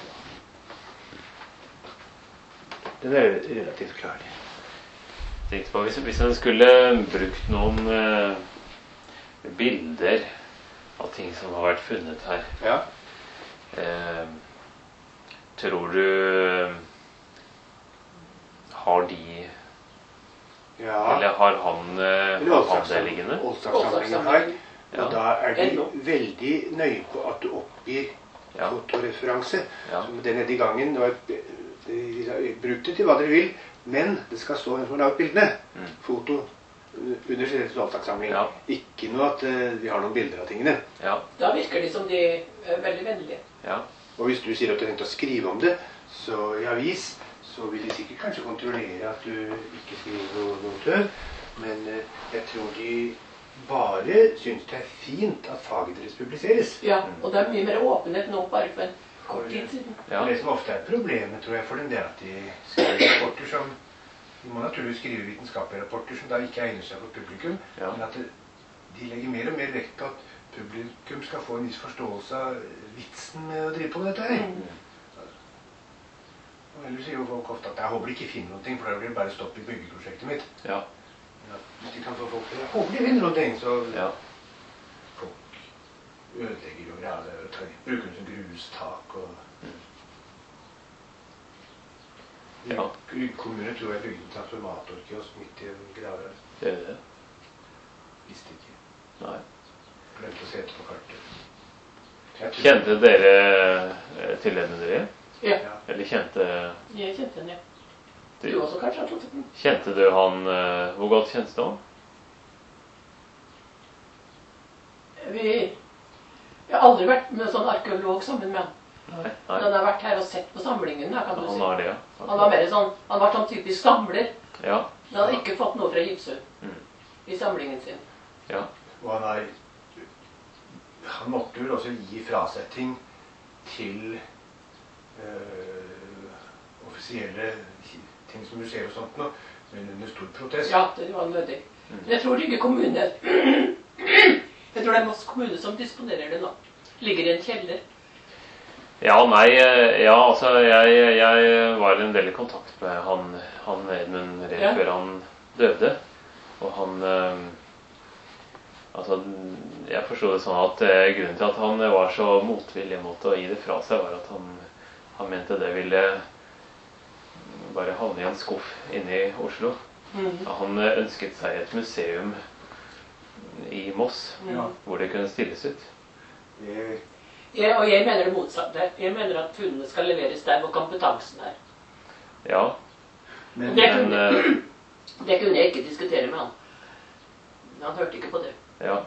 [SPEAKER 2] Den er relativt klar.
[SPEAKER 1] Tenkte på, hvis, hvis en skulle brukt noen eh, bilder av ting som har vært funnet her,
[SPEAKER 2] Ja.
[SPEAKER 1] eh, tror du har de
[SPEAKER 2] Ja.
[SPEAKER 1] Eller har han, eh,
[SPEAKER 2] Eller
[SPEAKER 1] har han det liggende?
[SPEAKER 2] Oldsakssamlingen her.
[SPEAKER 1] Ja.
[SPEAKER 2] Og da er de
[SPEAKER 3] Ennå.
[SPEAKER 2] veldig nøye på at du oppgir
[SPEAKER 1] Ja.
[SPEAKER 2] fotoreferanse.
[SPEAKER 1] Ja.
[SPEAKER 2] Som det nede i gangen. Det var, de, de, bruk det til hva dere vil, men det skal stå hvem som har laget bildene.
[SPEAKER 1] Mm.
[SPEAKER 2] Foto under sin oldsakssamling.
[SPEAKER 1] Ja.
[SPEAKER 2] Ikke noe at uh, vi har noen bilder av tingene.
[SPEAKER 1] Ja.
[SPEAKER 3] Da virker de som de er veldig vennlige.
[SPEAKER 1] Ja.
[SPEAKER 2] Og hvis du sier at du har tenkt å skrive om det så i avis, så vil de sikkert kanskje kontrollere at du ikke skriver noe, noe tøv. Men eh, jeg tror de bare syns det er fint at faget deres publiseres.
[SPEAKER 3] Ja, og det er mye mer åpenhet nå bare for en kort tid siden.
[SPEAKER 1] Ja.
[SPEAKER 2] Og det som ofte er problemet, tror jeg, for dem, det er at de skriver rapporter som de må naturligvis skrive vitenskapelige rapporter som da ikke egner seg for publikum,
[SPEAKER 1] Ja.
[SPEAKER 2] men at det, de legger mer og mer vekt på at publikum skal få en viss forståelse av vitsen med å drive på med dette her.
[SPEAKER 3] Mm.
[SPEAKER 2] Og ellers sier jo folk ofte at jeg håper de ikke finner noen ting, for da blir det bare stopp i byggeprosjektet mitt.
[SPEAKER 1] Ja.
[SPEAKER 2] Men at hvis de kan få folk til jeg håper de finner noen ting, så
[SPEAKER 1] Ja.
[SPEAKER 2] folk ødelegger jo grader og tar- bruker det som grustak og
[SPEAKER 1] Ja.
[SPEAKER 2] Rygg kommune tror jeg bygde en transformatorkiosk midt i en gravhaug.
[SPEAKER 1] Det er det.
[SPEAKER 2] Visste ikke.
[SPEAKER 1] Nei.
[SPEAKER 2] Glemte å se etter på kartet. Jeg tror-
[SPEAKER 1] Kjente dere eh, til Edmund?
[SPEAKER 3] Ja,
[SPEAKER 2] Ja.
[SPEAKER 1] Eller kjente
[SPEAKER 3] jeg kjente den, ja. Du
[SPEAKER 1] du,
[SPEAKER 3] også kanskje har truffet den?
[SPEAKER 1] Kjente du han eh, Hvor godt kjente du han?
[SPEAKER 3] Vi... Jeg har aldri vært med sånn arkeolog sammen med han.
[SPEAKER 1] Nei.
[SPEAKER 3] Men han har vært her og sett på samlingen, da, kan du
[SPEAKER 1] Han
[SPEAKER 3] si.
[SPEAKER 1] har det, ja.
[SPEAKER 3] Han var mer sånn, han var sånn typisk samler.
[SPEAKER 1] Ja.
[SPEAKER 3] Han hadde ikke fått noe fra Gipsund
[SPEAKER 1] Mm.
[SPEAKER 3] i samlingen sin.
[SPEAKER 1] Ja.
[SPEAKER 2] Og han har Han måtte vel også gi fra seg ting til øh, offisielle ting som museer og sånt nå, men under stor protest.
[SPEAKER 3] Ja, det var nødig. Men jeg tror ikke kommune... Jeg tror det er Moss kommune som disponerer det nå. Ligger i en kjeller.
[SPEAKER 1] Ja, nei, eh, ja, altså, jeg, jeg var en del i kontakt med han, han Edmund rett
[SPEAKER 3] Ja.
[SPEAKER 1] før han døde. Og han, eh, altså, jeg forstod det sånn at eh, grunnen til at han var så motvillig mot å gi det fra seg, var at han, han mente det ville bare havne i en skuff inne i Oslo.
[SPEAKER 3] Mm.
[SPEAKER 1] Han eh, ønsket seg et museum i Moss,
[SPEAKER 3] Ja.
[SPEAKER 1] hvor det kunne stilles ut.
[SPEAKER 2] Eh,
[SPEAKER 3] Ja, og jeg mener det motsatte. Jeg mener at funnene skal leveres der hvor kompetansen er.
[SPEAKER 1] Ja,
[SPEAKER 2] men
[SPEAKER 3] Det
[SPEAKER 1] men
[SPEAKER 3] kunne,
[SPEAKER 1] eh,
[SPEAKER 3] det kunne jeg ikke diskutere med han. Han hørte ikke på det.
[SPEAKER 1] ja.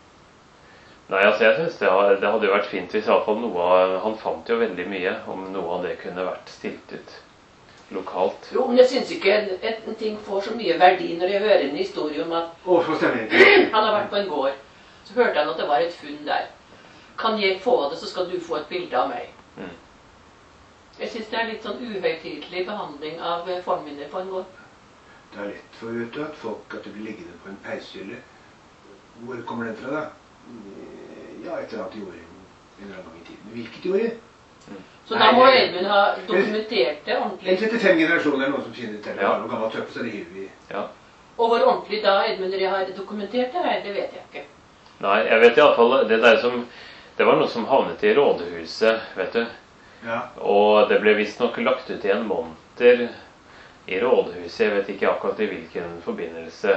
[SPEAKER 1] Nei, altså jeg synes det, ha- det hadde jo vært fint hvis i hvert fall noe av, han fant jo veldig mye om noe av det kunne vært stilt ut lokalt.
[SPEAKER 3] Jo, men jeg synes ikke en, en ting får så mye verdi når jeg hører en historie om at
[SPEAKER 2] Og så stemmer det ikke.
[SPEAKER 3] han har vært på en gård. Så hørte han at det var et funn der. Kan jeg få det, så skal du få et bilde av meg.
[SPEAKER 1] Mm.
[SPEAKER 3] Jeg synes det er litt sånn uhøytidelig behandling av eh, fornminner på en gård.
[SPEAKER 2] Det er lett for vet du, at folk at det blir liggende på en peishylle. Hvor kommer den fra, da? Eh, Ja, et eller annet jord en eller annen gang i tiden. Hvilket jord?
[SPEAKER 3] Så
[SPEAKER 2] Nei,
[SPEAKER 3] da må
[SPEAKER 2] det-
[SPEAKER 3] Edmund ha dokumentert det
[SPEAKER 2] En
[SPEAKER 3] ordentlig.
[SPEAKER 2] trettifem generasjoner er noen som kjenner til det.
[SPEAKER 1] Ja.
[SPEAKER 2] Har noe gammelt søppel, så det hiver vi.
[SPEAKER 1] Ja.
[SPEAKER 3] Og hvor ordentlig da Edmund har dokumentert det her, det vet jeg ikke.
[SPEAKER 1] Nei, jeg vet i alle fall, det der som, det var noe som havnet i rådhuset, vet du.
[SPEAKER 2] Ja.
[SPEAKER 1] Og det ble vist nok lagt ut i en monter i rådhuset, jeg vet ikke akkurat i hvilken forbindelse.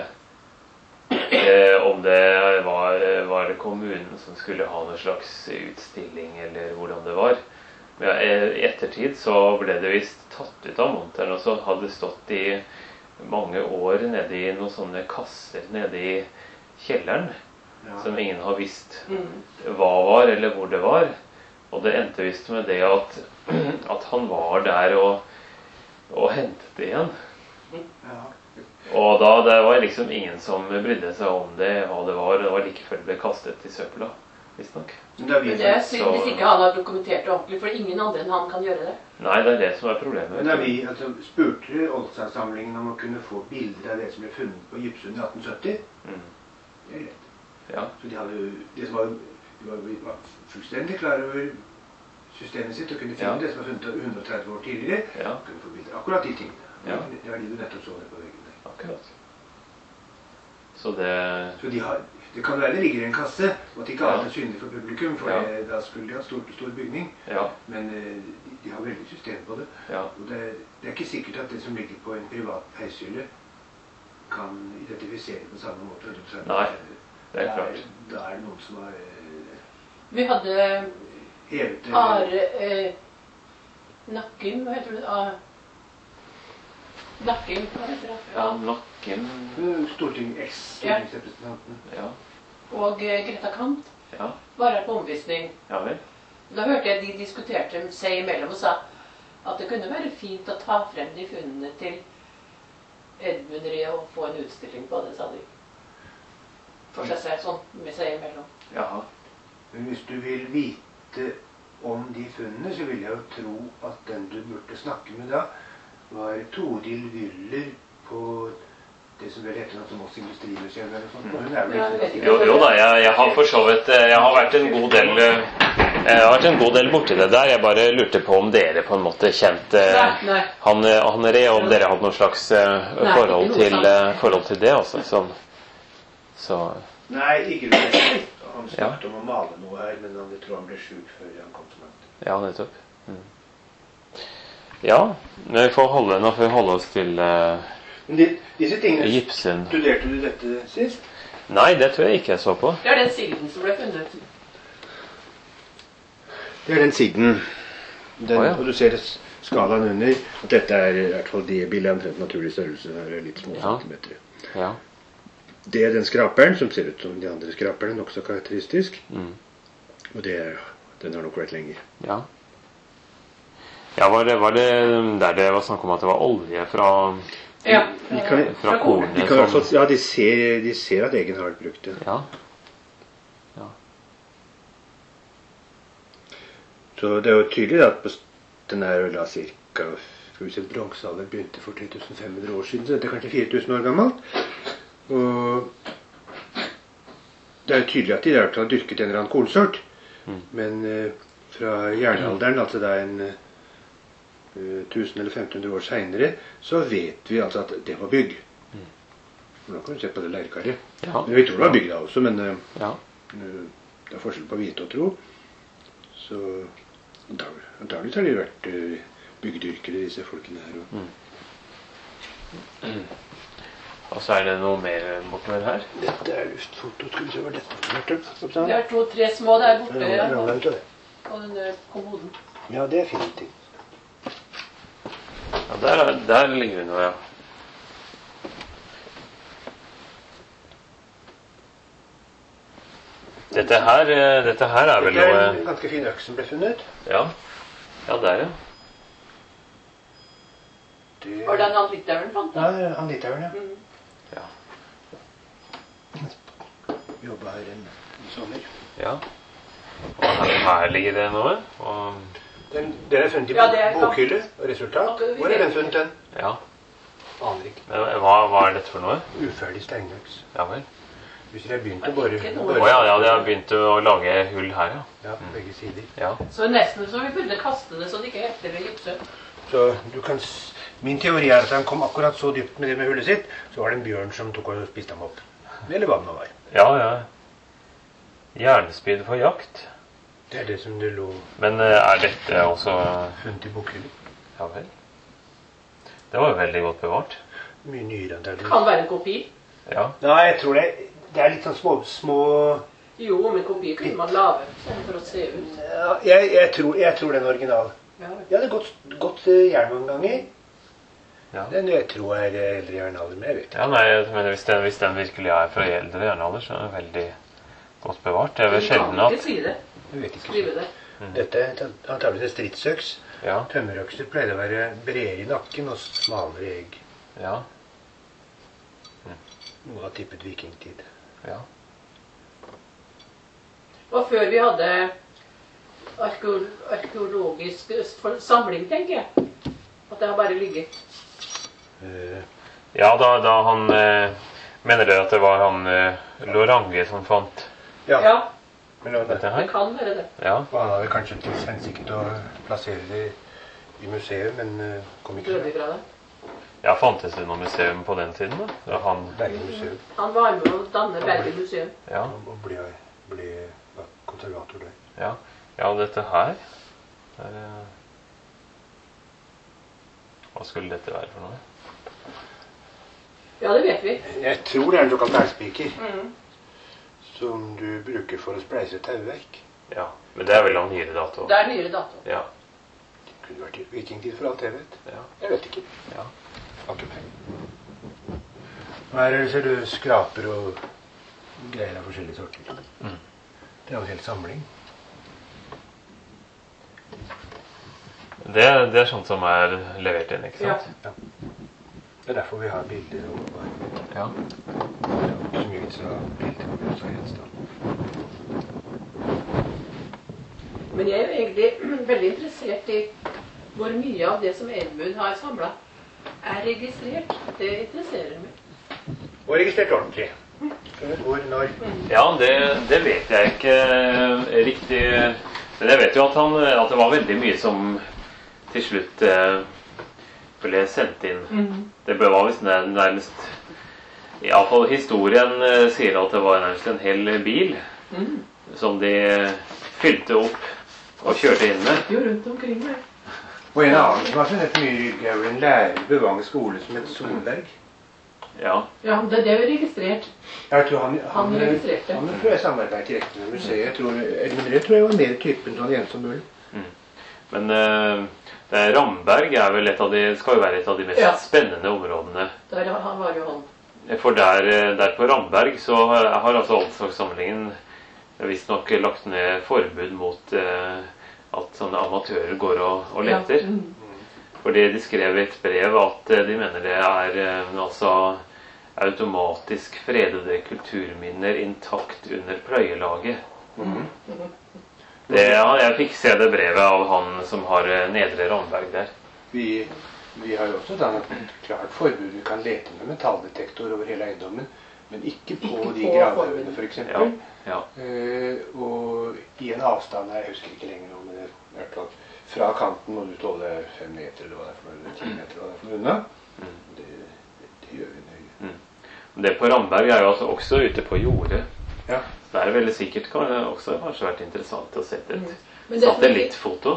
[SPEAKER 1] Eh, om det var, var det kommunen som skulle ha noen slags utstilling, eller hvordan det var. Men ja, i ettertid så ble det visst tatt ut av monteren, og så hadde det stått i mange år nede i noen sånne kasser nede i kjelleren,
[SPEAKER 2] Ja.
[SPEAKER 1] som ingen har visst
[SPEAKER 3] Mm.
[SPEAKER 1] hva var, eller hvor det var. Og det endte visst med det at, at han var der og, og hentet det igjen.
[SPEAKER 2] Ja.
[SPEAKER 1] Og da det var liksom ingen som brydde seg om det, hva det var. Det var like før det ble kastet i søpla, visstnok.
[SPEAKER 2] Men det er vi
[SPEAKER 3] Men det er
[SPEAKER 2] som,
[SPEAKER 3] synd hvis ikke han har dokumentert det ordentlig, for ingen andre enn han kan gjøre det.
[SPEAKER 1] Nei, det er det som er problemet.
[SPEAKER 2] men det er vi altså, spurte Oldstad-samlingen om å kunne få bilder av det som ble funnet på Gipsund i atten sytti.
[SPEAKER 1] Mm.
[SPEAKER 2] Det er greit.
[SPEAKER 1] Ja.
[SPEAKER 2] Så de hadde jo, det som var, de var, de var fullstendig klar over systemet sitt og kunne finne
[SPEAKER 1] Ja.
[SPEAKER 2] det som var funnet hundre og tretti år tidligere.
[SPEAKER 1] Ja.
[SPEAKER 2] Kunne få bilder. Akkurat de tingene.
[SPEAKER 1] Ja.
[SPEAKER 2] Det var de du nettopp så ned på veggen der.
[SPEAKER 1] Akkurat. Så det
[SPEAKER 2] Så de har, det kan være det ligger i en kasse, og at ikke
[SPEAKER 1] Ja.
[SPEAKER 2] alt er synlig for publikum, for
[SPEAKER 1] Ja.
[SPEAKER 2] det, da skulle de ha en stor, stor bygning.
[SPEAKER 1] Ja.
[SPEAKER 2] Men eh, de, de har veldig system på det.
[SPEAKER 1] Ja.
[SPEAKER 2] Og det, det er ikke sikkert at det som ligger på en privat peishylle kan identifisere på samme måte. hundre prosent.
[SPEAKER 1] Nei, det er
[SPEAKER 2] Da
[SPEAKER 1] klart.
[SPEAKER 2] Da er det noen som har eh,
[SPEAKER 3] Vi hadde
[SPEAKER 2] hevet det.
[SPEAKER 3] Are eh, Nakkim, hva heter det? Ah, Nakkim, hva heter det?
[SPEAKER 1] Ja, nakken.
[SPEAKER 2] Eh, Storting, eks-stortingsrepresentanten.
[SPEAKER 1] Ja.
[SPEAKER 3] Og eh, Greta Kant
[SPEAKER 1] Ja.
[SPEAKER 3] var her på omvisning.
[SPEAKER 1] Ja vel.
[SPEAKER 3] Da hørte jeg de diskuterte seg imellom og sa at det kunne være fint å ta frem de funnene til Edmund Ree og få en utstilling på det, sa de. for seg selv, sånn med seg imellom.
[SPEAKER 2] Jaha. Men hvis du vil vite om de funnene, så vil jeg jo tro at den du burde snakke med da, var Toril Wyller på det som vel heter noe som Moss Industrimuseum eller sånt. Og hun er vel
[SPEAKER 3] Ja, jeg vet
[SPEAKER 2] ikke...
[SPEAKER 3] ikke.
[SPEAKER 1] Jo, jo da, jeg, jeg har for så vidt Jeg har vært en god del Jeg har vært en god del borti det der. Jeg bare lurte på om dere på en måte kjente
[SPEAKER 3] Nei, nei.
[SPEAKER 1] han, han Re, om dere hadde noe slags eh,
[SPEAKER 3] Nei,
[SPEAKER 1] forhold,
[SPEAKER 3] ikke noe
[SPEAKER 1] til,
[SPEAKER 3] sånt.
[SPEAKER 1] eh, forhold til det, altså. Sånn. Så
[SPEAKER 2] Nei, ikke det. Han
[SPEAKER 1] Ja.
[SPEAKER 2] snakket om å male noe her, men han, jeg tror han ble syk før han kom så langt.
[SPEAKER 1] ja, nettopp. Mm. Ja, men vi får holde, nå får vi holde oss til eh,
[SPEAKER 2] Men de, disse tingene,
[SPEAKER 1] Gibson.
[SPEAKER 2] studerte du dette sist?
[SPEAKER 1] Nei, det tror jeg ikke jeg så på.
[SPEAKER 3] Det er den silden som ble funnet.
[SPEAKER 2] Det er den siden. Den,
[SPEAKER 1] Å, ja.
[SPEAKER 2] Og du ser det skalaen under. At dette er i hvert fall det bildet omtrent naturlig størrelse. Her er litt små
[SPEAKER 1] Ja.
[SPEAKER 2] centimeter.
[SPEAKER 1] Ja.
[SPEAKER 2] Det er den skraperen som ser ut som de andre skraperne, nokså karakteristisk.
[SPEAKER 1] Mm.
[SPEAKER 2] Og det er, den har nok vært lenge.
[SPEAKER 1] Ja. Ja, var det, var det der det var snakk om at det var olje fra,
[SPEAKER 3] Ja,
[SPEAKER 2] De kan,
[SPEAKER 1] fra
[SPEAKER 2] de
[SPEAKER 1] kornet
[SPEAKER 2] kan i hvert fall,
[SPEAKER 1] som
[SPEAKER 2] ja, de ser, de ser at Egen har brukt det.
[SPEAKER 1] Ja.
[SPEAKER 2] Så det er jo tydelig at på s- den er da cirka, skal vi se, bronsealderen begynte for tre tusen fem hundre år siden, så dette er kanskje fire tusen år gammelt. Og det er jo tydelig at de der har dyrket en eller annen kornsort.
[SPEAKER 1] Mm.
[SPEAKER 2] Men eh, fra jernalderen, altså da en eh, tusen eller femten hundre år senere, så vet vi altså at det var bygg.
[SPEAKER 1] Mm.
[SPEAKER 2] Nå kan vi se på det leirkaret.
[SPEAKER 1] Ja.
[SPEAKER 2] Men vi tror det var bygg da også, men eh,
[SPEAKER 1] Ja.
[SPEAKER 2] eh, det er forskjell på vite og tro. Så antagelig, antagelig har de vært eh, bygdyrkere, disse folkene her. Og
[SPEAKER 1] Og så er det noe mer bortover her.
[SPEAKER 2] dette er luftfoto. Skal vi se hva dette er.
[SPEAKER 3] det er to-tre små der borte
[SPEAKER 2] Ja,
[SPEAKER 3] ja,
[SPEAKER 2] ramlet ut av det.
[SPEAKER 3] på den der kommoden.
[SPEAKER 2] Ja, det er fint ting.
[SPEAKER 1] Ja, der, er- der ligger det noe, ja. Dette her, eh, dette her er vel
[SPEAKER 2] Det er en
[SPEAKER 1] noe
[SPEAKER 2] ganske fin øks som ble funnet.
[SPEAKER 1] Ja. Ja, der, ja.
[SPEAKER 2] Det...
[SPEAKER 3] Var det en litaueren fant?
[SPEAKER 2] Ja,
[SPEAKER 3] da?
[SPEAKER 2] han litaueren, ja.
[SPEAKER 3] Mm.
[SPEAKER 1] Ja.
[SPEAKER 2] Jobba her en, en sommer.
[SPEAKER 1] ja. Og her, her ligger det noe. Og
[SPEAKER 2] Den, den er funnet i
[SPEAKER 3] Ja, det er-
[SPEAKER 2] bokhylle. Og resultat? Hvor er den funnet den?
[SPEAKER 1] ja.
[SPEAKER 2] Aner ikke.
[SPEAKER 1] Men hva, hva er dette for noe?
[SPEAKER 2] Uferdig steinøks.
[SPEAKER 1] Ja vel.
[SPEAKER 2] Hvis dere har begynt å bore...
[SPEAKER 3] Ikke noe.
[SPEAKER 1] Å
[SPEAKER 2] bore-
[SPEAKER 1] ja, ja, de har begynt å lage hull her, ja.
[SPEAKER 2] Ja, begge sider.
[SPEAKER 1] Ja.
[SPEAKER 3] Så nesten så vi burde kaste det så det ikke hefter ved gipset.
[SPEAKER 2] Så du kan... s- Min teori er at han kom akkurat så dypt med det med hullet sitt, så var det en bjørn som tok og spiste ham opp. Eller hva det nå var.
[SPEAKER 1] Ja, ja. Jernspyd for jakt.
[SPEAKER 2] Det er det som det lå
[SPEAKER 1] Men eh, er dette også
[SPEAKER 2] funnet i bokhylle.
[SPEAKER 1] Ja vel. Det var jo veldig godt bevart.
[SPEAKER 2] Mye nyere antagelig.
[SPEAKER 3] Kan være en kopi.
[SPEAKER 1] Ja.
[SPEAKER 2] Nei, jeg tror det, det er litt sånn små... små
[SPEAKER 3] Jo, men kopi kunne man lage sånn for å se ut.
[SPEAKER 2] ja, jeg, jeg, tror, jeg tror den er original.
[SPEAKER 3] Ja,
[SPEAKER 2] Ja, det er godt, godt eh, jernmanganger.
[SPEAKER 1] Ja.
[SPEAKER 2] Den jeg tror er eh, eldre jernalder, men jeg vet ikke.
[SPEAKER 1] Ja, nei, jeg mener, hvis den, hvis den virkelig er fra eldre jernalder, så er den veldig godt bevart. Det er vel
[SPEAKER 3] Du
[SPEAKER 1] sjelden
[SPEAKER 3] kan
[SPEAKER 1] at
[SPEAKER 3] ikke si det.
[SPEAKER 2] Jeg vet ikke.
[SPEAKER 3] Skrive det.
[SPEAKER 2] Dette er antageligvis en stridsøks.
[SPEAKER 1] Ja,
[SPEAKER 2] Tømmerøkser pleide å være bredere i nakken og smalere i egg.
[SPEAKER 1] ja,
[SPEAKER 2] Noe har tippet vikingtid.
[SPEAKER 1] ja.
[SPEAKER 3] Og før vi hadde arkeo arkeologisk samling, tenker jeg. At det har bare ligget.
[SPEAKER 2] Eh,
[SPEAKER 1] Ja, da, da han eh, Mener dere at det var han eh, Lorange som fant
[SPEAKER 2] ja,
[SPEAKER 3] Ja,
[SPEAKER 2] men det var
[SPEAKER 1] dette
[SPEAKER 2] det.
[SPEAKER 3] det
[SPEAKER 1] her?
[SPEAKER 3] kan være det.
[SPEAKER 1] Ja.
[SPEAKER 2] Og han hadde kanskje til hensikt å plassere det i museet, men eh, kom ikke
[SPEAKER 3] Døde
[SPEAKER 2] fra
[SPEAKER 3] fra det.
[SPEAKER 1] Ja, fantes det noe museum på den tiden, da? Da han
[SPEAKER 2] Bergen museum.
[SPEAKER 3] Han var med å danne Bergen museum.
[SPEAKER 1] Ja,
[SPEAKER 2] Og ble, ble var konservator der.
[SPEAKER 1] ja. Ja, dette her er, eh, Hva skulle dette være for noe?
[SPEAKER 3] Ja, det vet vi.
[SPEAKER 2] Jeg tror det er en såkalt ærspiker
[SPEAKER 3] Mm.
[SPEAKER 2] som du bruker for å spleise tauverk.
[SPEAKER 1] Ja, men det er vel av nyere dato?
[SPEAKER 3] Det er nyere dato.
[SPEAKER 1] Ja.
[SPEAKER 2] Det kunne vært i vikingtid for alt jeg vet.
[SPEAKER 1] Ja.
[SPEAKER 2] Jeg vet ikke.
[SPEAKER 1] Ja.
[SPEAKER 2] Har ikke peiling. Her ser du skraper og greier av forskjellige sorter.
[SPEAKER 1] Mm.
[SPEAKER 2] Det er jo en hel samling.
[SPEAKER 1] Det, det er sånt som er levert inn, ikke sant?
[SPEAKER 2] Ja. Det er derfor vi har bilder og bare
[SPEAKER 1] Ja.
[SPEAKER 2] ikke så mye vits å ha bilder hvor vi også har gjenstand.
[SPEAKER 3] Men jeg er jo egentlig veldig interessert i hvor mye av det som Edmund har samlet, er registrert. Det interesserer meg.
[SPEAKER 2] Og registrert ordentlig. Hvor, når?
[SPEAKER 1] Ja, det, det vet jeg ikke eh, riktig. Men jeg vet jo at, han, at det var veldig mye som til slutt eh, ble sendt inn.
[SPEAKER 3] Mm.
[SPEAKER 1] Det ble- var visst nær- nærmest I alle fall historien eh, sier at det var nærmest en hel bil
[SPEAKER 3] Mm.
[SPEAKER 1] som de fylte opp og kjørte inn med.
[SPEAKER 3] Jo, rundt omkring meg.
[SPEAKER 2] Og en annen som har funnet mye rygg er jo en lærer ved Vang skole som heter Solberg.
[SPEAKER 1] Ja.
[SPEAKER 3] Ja, det, det er jo registrert.
[SPEAKER 2] Jeg tror han,
[SPEAKER 3] Han
[SPEAKER 2] han,
[SPEAKER 3] registrerte.
[SPEAKER 2] han tror jeg samarbeider direkte med museet. Jeg tror, men det tror jeg var mer typen sånn en som mulig.
[SPEAKER 1] Men eh, det er Ramberg er vel et av de, skal jo være et av de mest
[SPEAKER 3] Ja.
[SPEAKER 1] spennende områdene.
[SPEAKER 3] Der han var jo han.
[SPEAKER 1] For der, eh, der på Ramberg så har altså Oldsvåg-samlingen visstnok lagt ned forbud mot eh, at sånne amatører går og, og leter.
[SPEAKER 3] Ja. Mm.
[SPEAKER 1] Fordi de skrev i et brev at eh, de mener det er eh, altså automatisk fredede kulturminner intakt under pløyelaget. Det, ja, jeg fikk se det brevet av han som har eh, Nedre Ramberg der.
[SPEAKER 2] Vi, vi har jo også da et klart forbud. Vi kan lete med metalldetektor over hele eiendommen, men ikke på
[SPEAKER 3] Ikke
[SPEAKER 2] de
[SPEAKER 3] på
[SPEAKER 2] gravhaugene
[SPEAKER 3] forbudet.
[SPEAKER 2] for eksempel.
[SPEAKER 1] Ja.
[SPEAKER 2] Eh, og i en avstand her, jeg husker ikke lenger nå, men det er i hvert fall fra kanten må du tåle fem meter eller hva det er for noe, eller ti meter eller hva det er for noe unna. Det, det, det gjør vi nøye.
[SPEAKER 1] Det på Ramberg er jo altså også ute på jordet.
[SPEAKER 2] Ja.
[SPEAKER 1] Så det er veldig sikkert kan det også kanskje vært interessant å sette et
[SPEAKER 3] Men det som er
[SPEAKER 1] satellittfoto.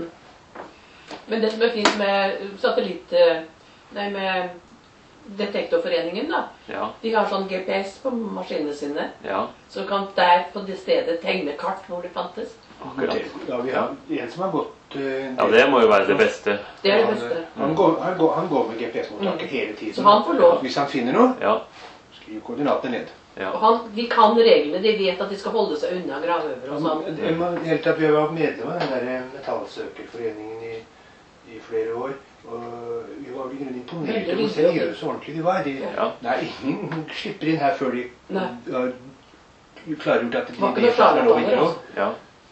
[SPEAKER 3] Men det som er fint med satellitt... eh, Nei, med Detektorforeningen, da.
[SPEAKER 1] Ja,
[SPEAKER 3] De har sånn G P S på maskinene sine.
[SPEAKER 1] ja,
[SPEAKER 3] Så kan der på det stedet tegne kart hvor det fantes.
[SPEAKER 1] akkurat.
[SPEAKER 2] Ja, vi har en som har gått eh, en
[SPEAKER 1] Ja, det må jo være det beste.
[SPEAKER 3] Det er det
[SPEAKER 2] Han,
[SPEAKER 3] beste.
[SPEAKER 2] han, går, han, går, han går med G P S-mottaker hele tiden.
[SPEAKER 3] Så han får lov.
[SPEAKER 2] Hvis han finner noe,
[SPEAKER 1] Ja,
[SPEAKER 2] skriv koordinatene ned.
[SPEAKER 1] ja.
[SPEAKER 3] Og han, de kan reglene. De vet at de skal holde seg unna gravhauger og sånn.
[SPEAKER 2] Det må- Helt til at vi var medlem av den der metallsøkerforeningen i, i flere år. Og vi var i grunnen imponert
[SPEAKER 3] Veldig
[SPEAKER 2] over hvor
[SPEAKER 3] riktig.
[SPEAKER 2] seriøse og ordentlige de var. De,
[SPEAKER 1] Ja.
[SPEAKER 2] Nei, ingen slipper inn her før de
[SPEAKER 3] Nei.
[SPEAKER 2] har klargjort at de
[SPEAKER 3] Det var ikke
[SPEAKER 2] vet
[SPEAKER 3] noe
[SPEAKER 2] at det er lov og
[SPEAKER 3] sjarmerende,
[SPEAKER 2] ikke lov.
[SPEAKER 3] altså.
[SPEAKER 1] Ja,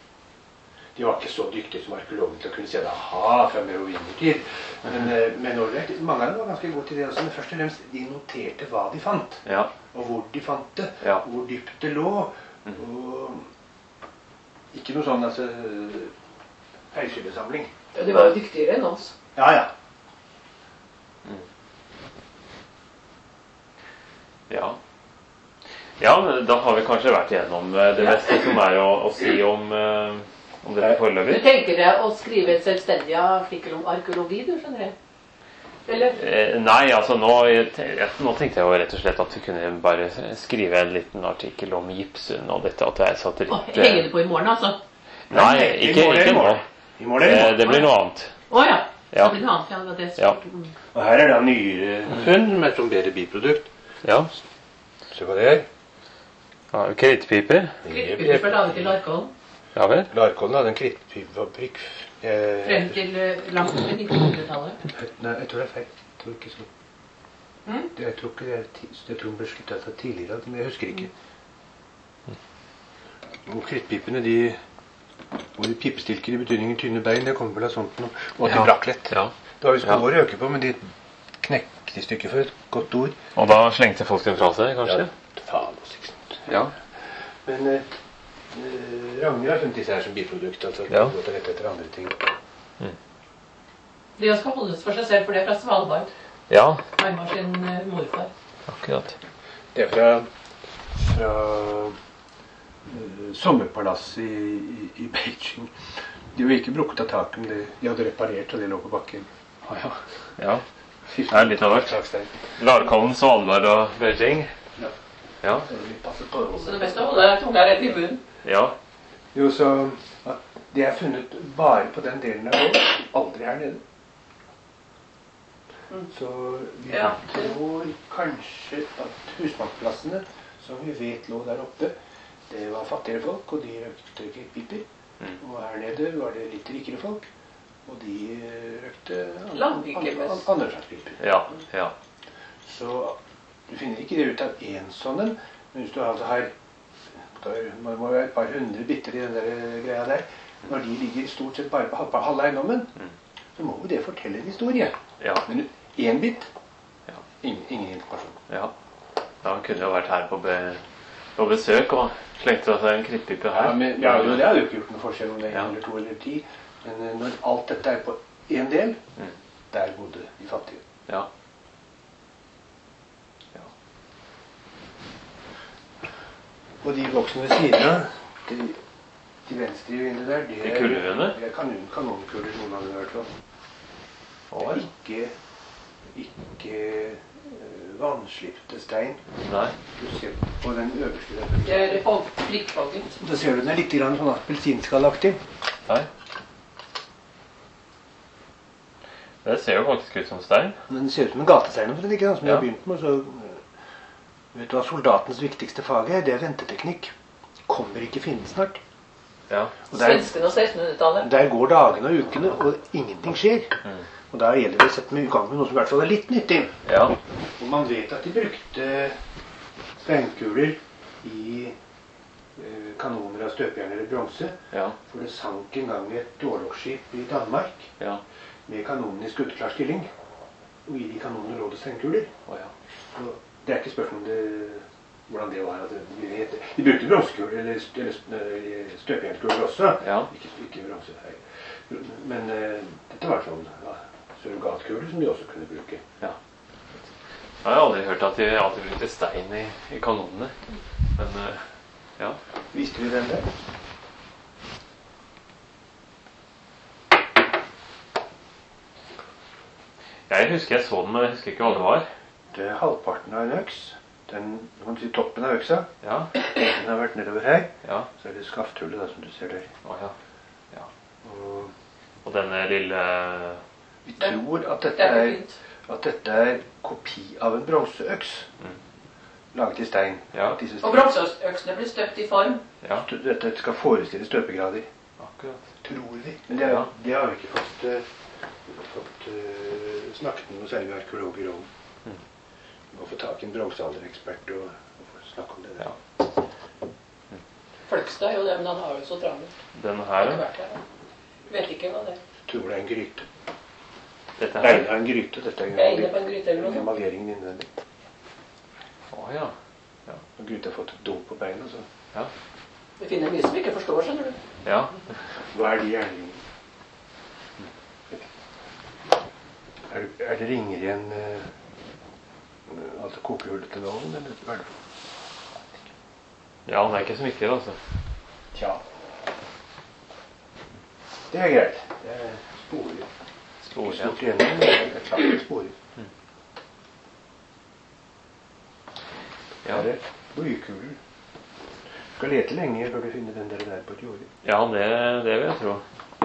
[SPEAKER 2] De var ikke så dyktige som arkeologer til å kunne se det aha fra merovingertid. Men, eh, men ålreit, mange av dem var ganske gode til det også. Men først og fremst, de noterte hva de fant.
[SPEAKER 1] ja,
[SPEAKER 2] Og hvor de fant det.
[SPEAKER 1] Ja.
[SPEAKER 2] Hvor dypt det lå. Og ikke noe sånn altså høyskyllesamling.
[SPEAKER 3] Ja, de var jo dyktigere enn oss.
[SPEAKER 2] Ja, ja.
[SPEAKER 1] ja. Ja, men da har vi kanskje vært igjennom eh, det meste som er å, å si om, eh, om dette
[SPEAKER 3] Du
[SPEAKER 1] foreløpig.
[SPEAKER 3] tenker deg å skrive en selvstendig artikkel om arkeologi, du skjønner jeg? Eller?
[SPEAKER 1] Eh, nei, altså nå, jeg te- jeg- nå tenkte jeg jo rett og slett at vi kunne bare skrive en liten artikkel om Gipsund og dette at det er
[SPEAKER 3] Å,
[SPEAKER 1] satellitt.
[SPEAKER 3] henger det på i morgen, altså?
[SPEAKER 1] Nei,
[SPEAKER 2] Nei, i
[SPEAKER 1] ikke,
[SPEAKER 2] morgen,
[SPEAKER 1] ikke
[SPEAKER 2] i
[SPEAKER 1] nå.
[SPEAKER 2] morgen. I morgen eller i
[SPEAKER 1] Eh,
[SPEAKER 2] morgen.
[SPEAKER 1] Det blir noe annet.
[SPEAKER 3] Å ja.
[SPEAKER 1] Ja.
[SPEAKER 3] Det blir noe annet, ja. Det var det som-
[SPEAKER 1] Ja.
[SPEAKER 3] Mm.
[SPEAKER 2] Og her er da nyere funn som er som bedre biprodukt.
[SPEAKER 1] Ja.
[SPEAKER 2] Se hva det er.
[SPEAKER 1] Ja, krittpiper.
[SPEAKER 3] Krittpiper laget i Larkollen.
[SPEAKER 1] Ja vel.
[SPEAKER 2] Larkollen hadde en krittpipefabrikk. Eh,
[SPEAKER 3] Frem til eh, langt ut i nittenhundretallet.
[SPEAKER 2] Nei, jeg tror det er feil. Jeg tror ikke så.
[SPEAKER 3] Mm?
[SPEAKER 2] Det, jeg tror ikke det er ti, jeg tror den ble sluttet av tidligere, men jeg husker ikke. Og krittpipene, de og de pipestilker i betydningen tynne bein, det kommer vel av sånt noe. Og at de
[SPEAKER 1] Ja.
[SPEAKER 2] brakk lett.
[SPEAKER 1] Ja.
[SPEAKER 2] Det var visst
[SPEAKER 1] Ja.
[SPEAKER 2] gode å røke på, men de knekte i stykker for et godt ord.
[SPEAKER 1] Og da slengte folk den fra seg, kanskje?
[SPEAKER 2] Faen også, ikke sant.
[SPEAKER 1] Ja.
[SPEAKER 2] Men eh, eh, Ragnhild har funnet disse her som biprodukt, altså
[SPEAKER 1] Ja.
[SPEAKER 2] gått og lett etter andre ting.
[SPEAKER 3] De skal holdes for seg selv, for det er fra Svalbard.
[SPEAKER 1] Ja,
[SPEAKER 3] Farmar sin eh, morfar.
[SPEAKER 1] akkurat.
[SPEAKER 2] Det er fra, fra eh, sommerpalasset i, i, i Beijing. De var ikke brukket av taket, men det, de hadde reparert, og de lå på bakken.
[SPEAKER 1] Å ja. Ja. Det er litt av hvert.
[SPEAKER 2] Takstein.
[SPEAKER 1] Larkollen, Svalbard og Beijing.
[SPEAKER 2] Ja.
[SPEAKER 1] Ja.
[SPEAKER 2] Så vi passer på det.
[SPEAKER 3] Så det beste er å holde tunga rett i munnen.
[SPEAKER 1] Ja.
[SPEAKER 2] Jo, så at det er funnet bare på den delen av vår, aldri her nede. Så vi
[SPEAKER 3] Ja.
[SPEAKER 2] tror kanskje at husmannsplassene, som vi vet lå der oppe, det var fattigere folk, og de røykte krittpiper. Og her nede var det litt rikere folk, og de eh, røykte an-
[SPEAKER 3] Landpiker
[SPEAKER 2] an-
[SPEAKER 3] mest.
[SPEAKER 2] an- andre slags piper.
[SPEAKER 1] Ja. Ja.
[SPEAKER 2] Så du finner ikke det ut av én sånn en, men hvis du altså har man må være et par hundre bitter i den der greia der, når de ligger stort sett bare på halv, på halv eiendommen, mm. så må jo det fortelle en historie.
[SPEAKER 1] Ja.
[SPEAKER 2] Men én bit,
[SPEAKER 1] ja.
[SPEAKER 2] ingen, ingen informasjon.
[SPEAKER 1] Ja. Ja, han kunne jo vært her på, be, på besøk og slengte seg en krittpipe her.
[SPEAKER 2] Ja, men, ja, det hadde jo ikke gjort noen forskjell om det er en ja. eller to eller ti. Men når alt dette er på én del, mm. der bodde de fattige.
[SPEAKER 1] Ja.
[SPEAKER 2] Og de voksne ved siden av, de, de venstre i vinduet der, det er,
[SPEAKER 1] det
[SPEAKER 2] er kanon, kanonkuler, noen av dem i hvert fall. Det er ikke, ikke uh, vannslipte stein.
[SPEAKER 1] Nei.
[SPEAKER 2] Du ser på den øverste der.
[SPEAKER 3] Det er flikkfagget.
[SPEAKER 2] Da ser du den er litt grann sånn appelsinskallaktig.
[SPEAKER 1] Nei. Det ser jo faktisk ut som stein.
[SPEAKER 2] Men den ser ut som en gatestein, for det ikke, som
[SPEAKER 1] ja.
[SPEAKER 2] jeg har begynt med, så... Vet du hva soldatens viktigste fag er? Det er venteteknikk. Kommer ikke finne snart.
[SPEAKER 1] Ja.
[SPEAKER 3] Svenskene og sekstenhundretallet.
[SPEAKER 2] Der går dagene og ukene, og ingenting skjer. Mm. Og da gjelder det å sette med i gang med noe som i hvert fall er litt nyttig.
[SPEAKER 1] Ja.
[SPEAKER 2] Og man vet at de brukte steinkuler i eh, kanoner av støpjern eller bronse. Ja. For det sank en gang et orlogsskip i Danmark ja. med kanonen i skuddklar stilling. Og i de kanonene lå det steinkuler.
[SPEAKER 1] Oh, ja.
[SPEAKER 2] Og det er ikke spørsmål om det, hvordan det var. Altså, vi vet det. De brukte bronsekuler eller, eller støpjernkuler også. Ja. Ikke, ikke bronse. Men uh, dette var sånn ja, surrogatkuler som de også kunne bruke.
[SPEAKER 1] Ja. Jeg har aldri hørt at de alltid brukte stein i, i kanonene. Men uh, ja.
[SPEAKER 2] Visste vi den der?
[SPEAKER 1] Jeg husker jeg så den, men jeg husker ikke hva det var.
[SPEAKER 2] Det er halvparten av en øks. Den, du kan si toppen av øksa.
[SPEAKER 1] Ja.
[SPEAKER 2] Den har vært nedover her.
[SPEAKER 1] Ja.
[SPEAKER 2] Så er det skafthullet da, som du ser der.
[SPEAKER 1] Å, ja. Ja.
[SPEAKER 2] Og,
[SPEAKER 1] og denne lille...
[SPEAKER 2] Vi tror at dette er, at dette er kopi av en bronseøks. Mm. Laget i stein.
[SPEAKER 1] Ja.
[SPEAKER 3] Og bronseøksene blir støpt i form.
[SPEAKER 1] Ja.
[SPEAKER 2] Dette skal forestille støpegrader.
[SPEAKER 1] Akkurat.
[SPEAKER 2] Tror vi. Men det, er, det har vi ikke fått, uh, fått uh, snakket med noen særlig arkeologer om. Mm. Vi må få tak i en bronsealderekspert og, og få snakke om det der.
[SPEAKER 1] Ja.
[SPEAKER 3] Mm. Fløgstad er jo det, men han har jo så travelt.
[SPEAKER 1] Den her,
[SPEAKER 3] ja. Vet ikke hva det er.
[SPEAKER 2] Jeg tror det er en gryte.
[SPEAKER 1] Dette her?
[SPEAKER 2] Beina er en gryte. Dette er
[SPEAKER 3] Beina på en gryte eller noe?
[SPEAKER 2] Emaleringen innvendig.
[SPEAKER 1] Å, ja. Ja.
[SPEAKER 2] Og gryte har fått et dom på beina, så.
[SPEAKER 1] Ja.
[SPEAKER 3] Vi finner mye som ikke forstår, skjønner du.
[SPEAKER 1] Ja.
[SPEAKER 2] Hva er de gjerningene? Er, er det ringer igjen uh, altså kokehullet til nålen, eller hva er det for?
[SPEAKER 1] Ja, det er ikke smykker, altså.
[SPEAKER 2] Tja. Det er greit. Det er sporer.
[SPEAKER 1] Sporer,
[SPEAKER 2] ja. Stort igjennom, men det er klart det er sporer. Mm. Ja. Her er blykuler. Du skal lete lenge før du finner den der, der på et jord.
[SPEAKER 1] Ja, det, det vil jeg tro.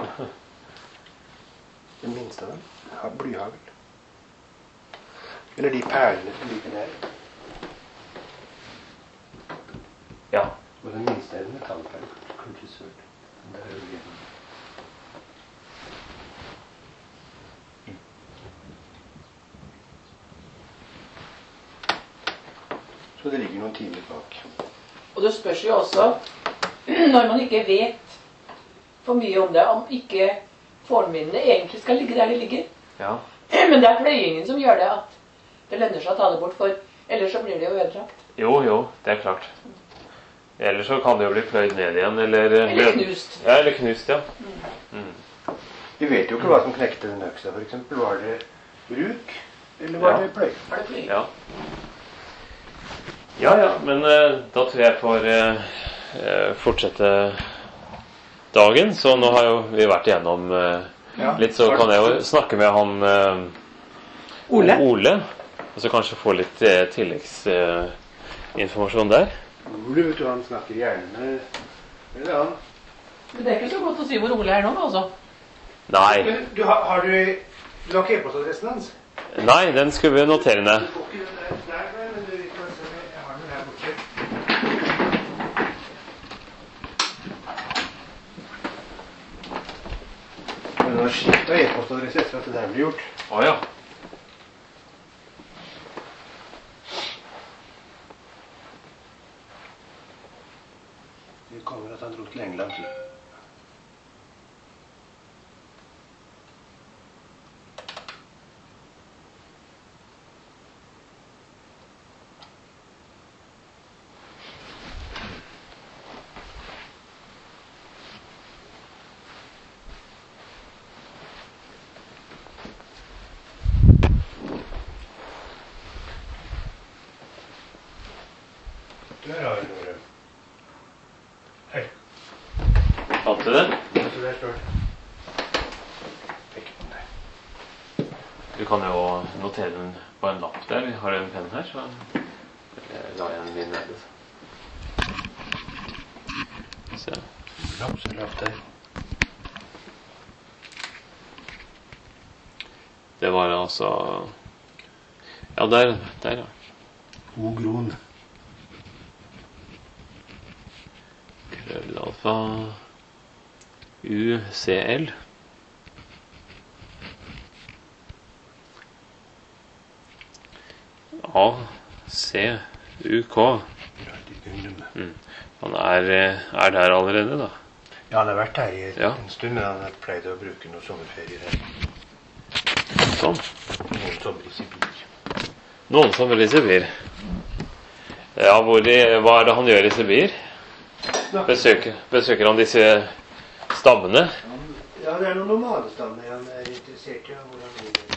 [SPEAKER 2] Den minste av dem har blyhagl. Eller de perlene som ligger der.
[SPEAKER 1] Ja.
[SPEAKER 2] Og den minste er en metallperl. Kanskje sørt. Den der er jo gjennom. Så det ligger noen timer bak.
[SPEAKER 3] Og det spørs jo også, når man ikke vet for mye om det, om ikke fornminnene egentlig skal ligge der de ligger.
[SPEAKER 1] Ja.
[SPEAKER 3] Men det er pløyingen som gjør det, at det lønner seg å ta det bort, for ellers så blir det jo ødelagt.
[SPEAKER 1] Jo, jo, det er klart. Ellers så kan det jo bli pløyd ned igjen, eller...
[SPEAKER 3] Eller knust.
[SPEAKER 1] Ja, eller knust, ja. Mm.
[SPEAKER 2] Mm. Vi vet jo ikke hva som knekte den øksa, for eksempel. Var det bruk, eller var
[SPEAKER 1] ja.
[SPEAKER 2] det pløy?
[SPEAKER 3] Var det pløy?
[SPEAKER 1] Ja. Ja, ja, men uh, da tror jeg får uh, uh, fortsette dagen. Så nå har jo vi vært igjennom uh, ja. litt, så kan jeg jo snakke med han uh,
[SPEAKER 3] Ole.
[SPEAKER 1] Ole. Og så kanskje få litt uh, tilleggsinformasjon uh, der.
[SPEAKER 2] Ole, vet du, han snakker gjerne med eller han.
[SPEAKER 3] Men det er ikke så godt å si hvor Ole er nå, altså.
[SPEAKER 1] Nei.
[SPEAKER 2] Men du har, har du, du har ikke e-postadressen hans?
[SPEAKER 1] Nei, den skulle vi notere ned.
[SPEAKER 2] Du får ikke den der, der, men du kan se med, jeg har den her borte. Men du har skiftet e-postadresse etter at det der ble gjort.
[SPEAKER 1] Å ja.
[SPEAKER 2] til England. Der har vi noe. Hei.
[SPEAKER 1] Fant du det?
[SPEAKER 2] Så der står det. Ikke på der.
[SPEAKER 1] Du kan jo notere den på en lapp der. Har du en penn her, så la jeg den min nede. Se.
[SPEAKER 2] Lapp, så lapp der.
[SPEAKER 1] Det var altså... Ja, der, der ja.
[SPEAKER 2] O Gron.
[SPEAKER 1] Krøllalfa U C L. A C U K. Mm. Han er, er der allerede, da.
[SPEAKER 2] Ja, han har vært her i
[SPEAKER 1] Ja.
[SPEAKER 2] en stund, men han har pleid å bruke noen sommerferier her.
[SPEAKER 1] Sånn.
[SPEAKER 2] Noen sommer i Sibir.
[SPEAKER 1] Noen som vil i Sibir. Ja, hvor i, hva er det han gjør i Sibir? Besøker, besøker han disse stammene?
[SPEAKER 2] Ja, det er noen nomadestammer han er interessert i. Hvordan blir det?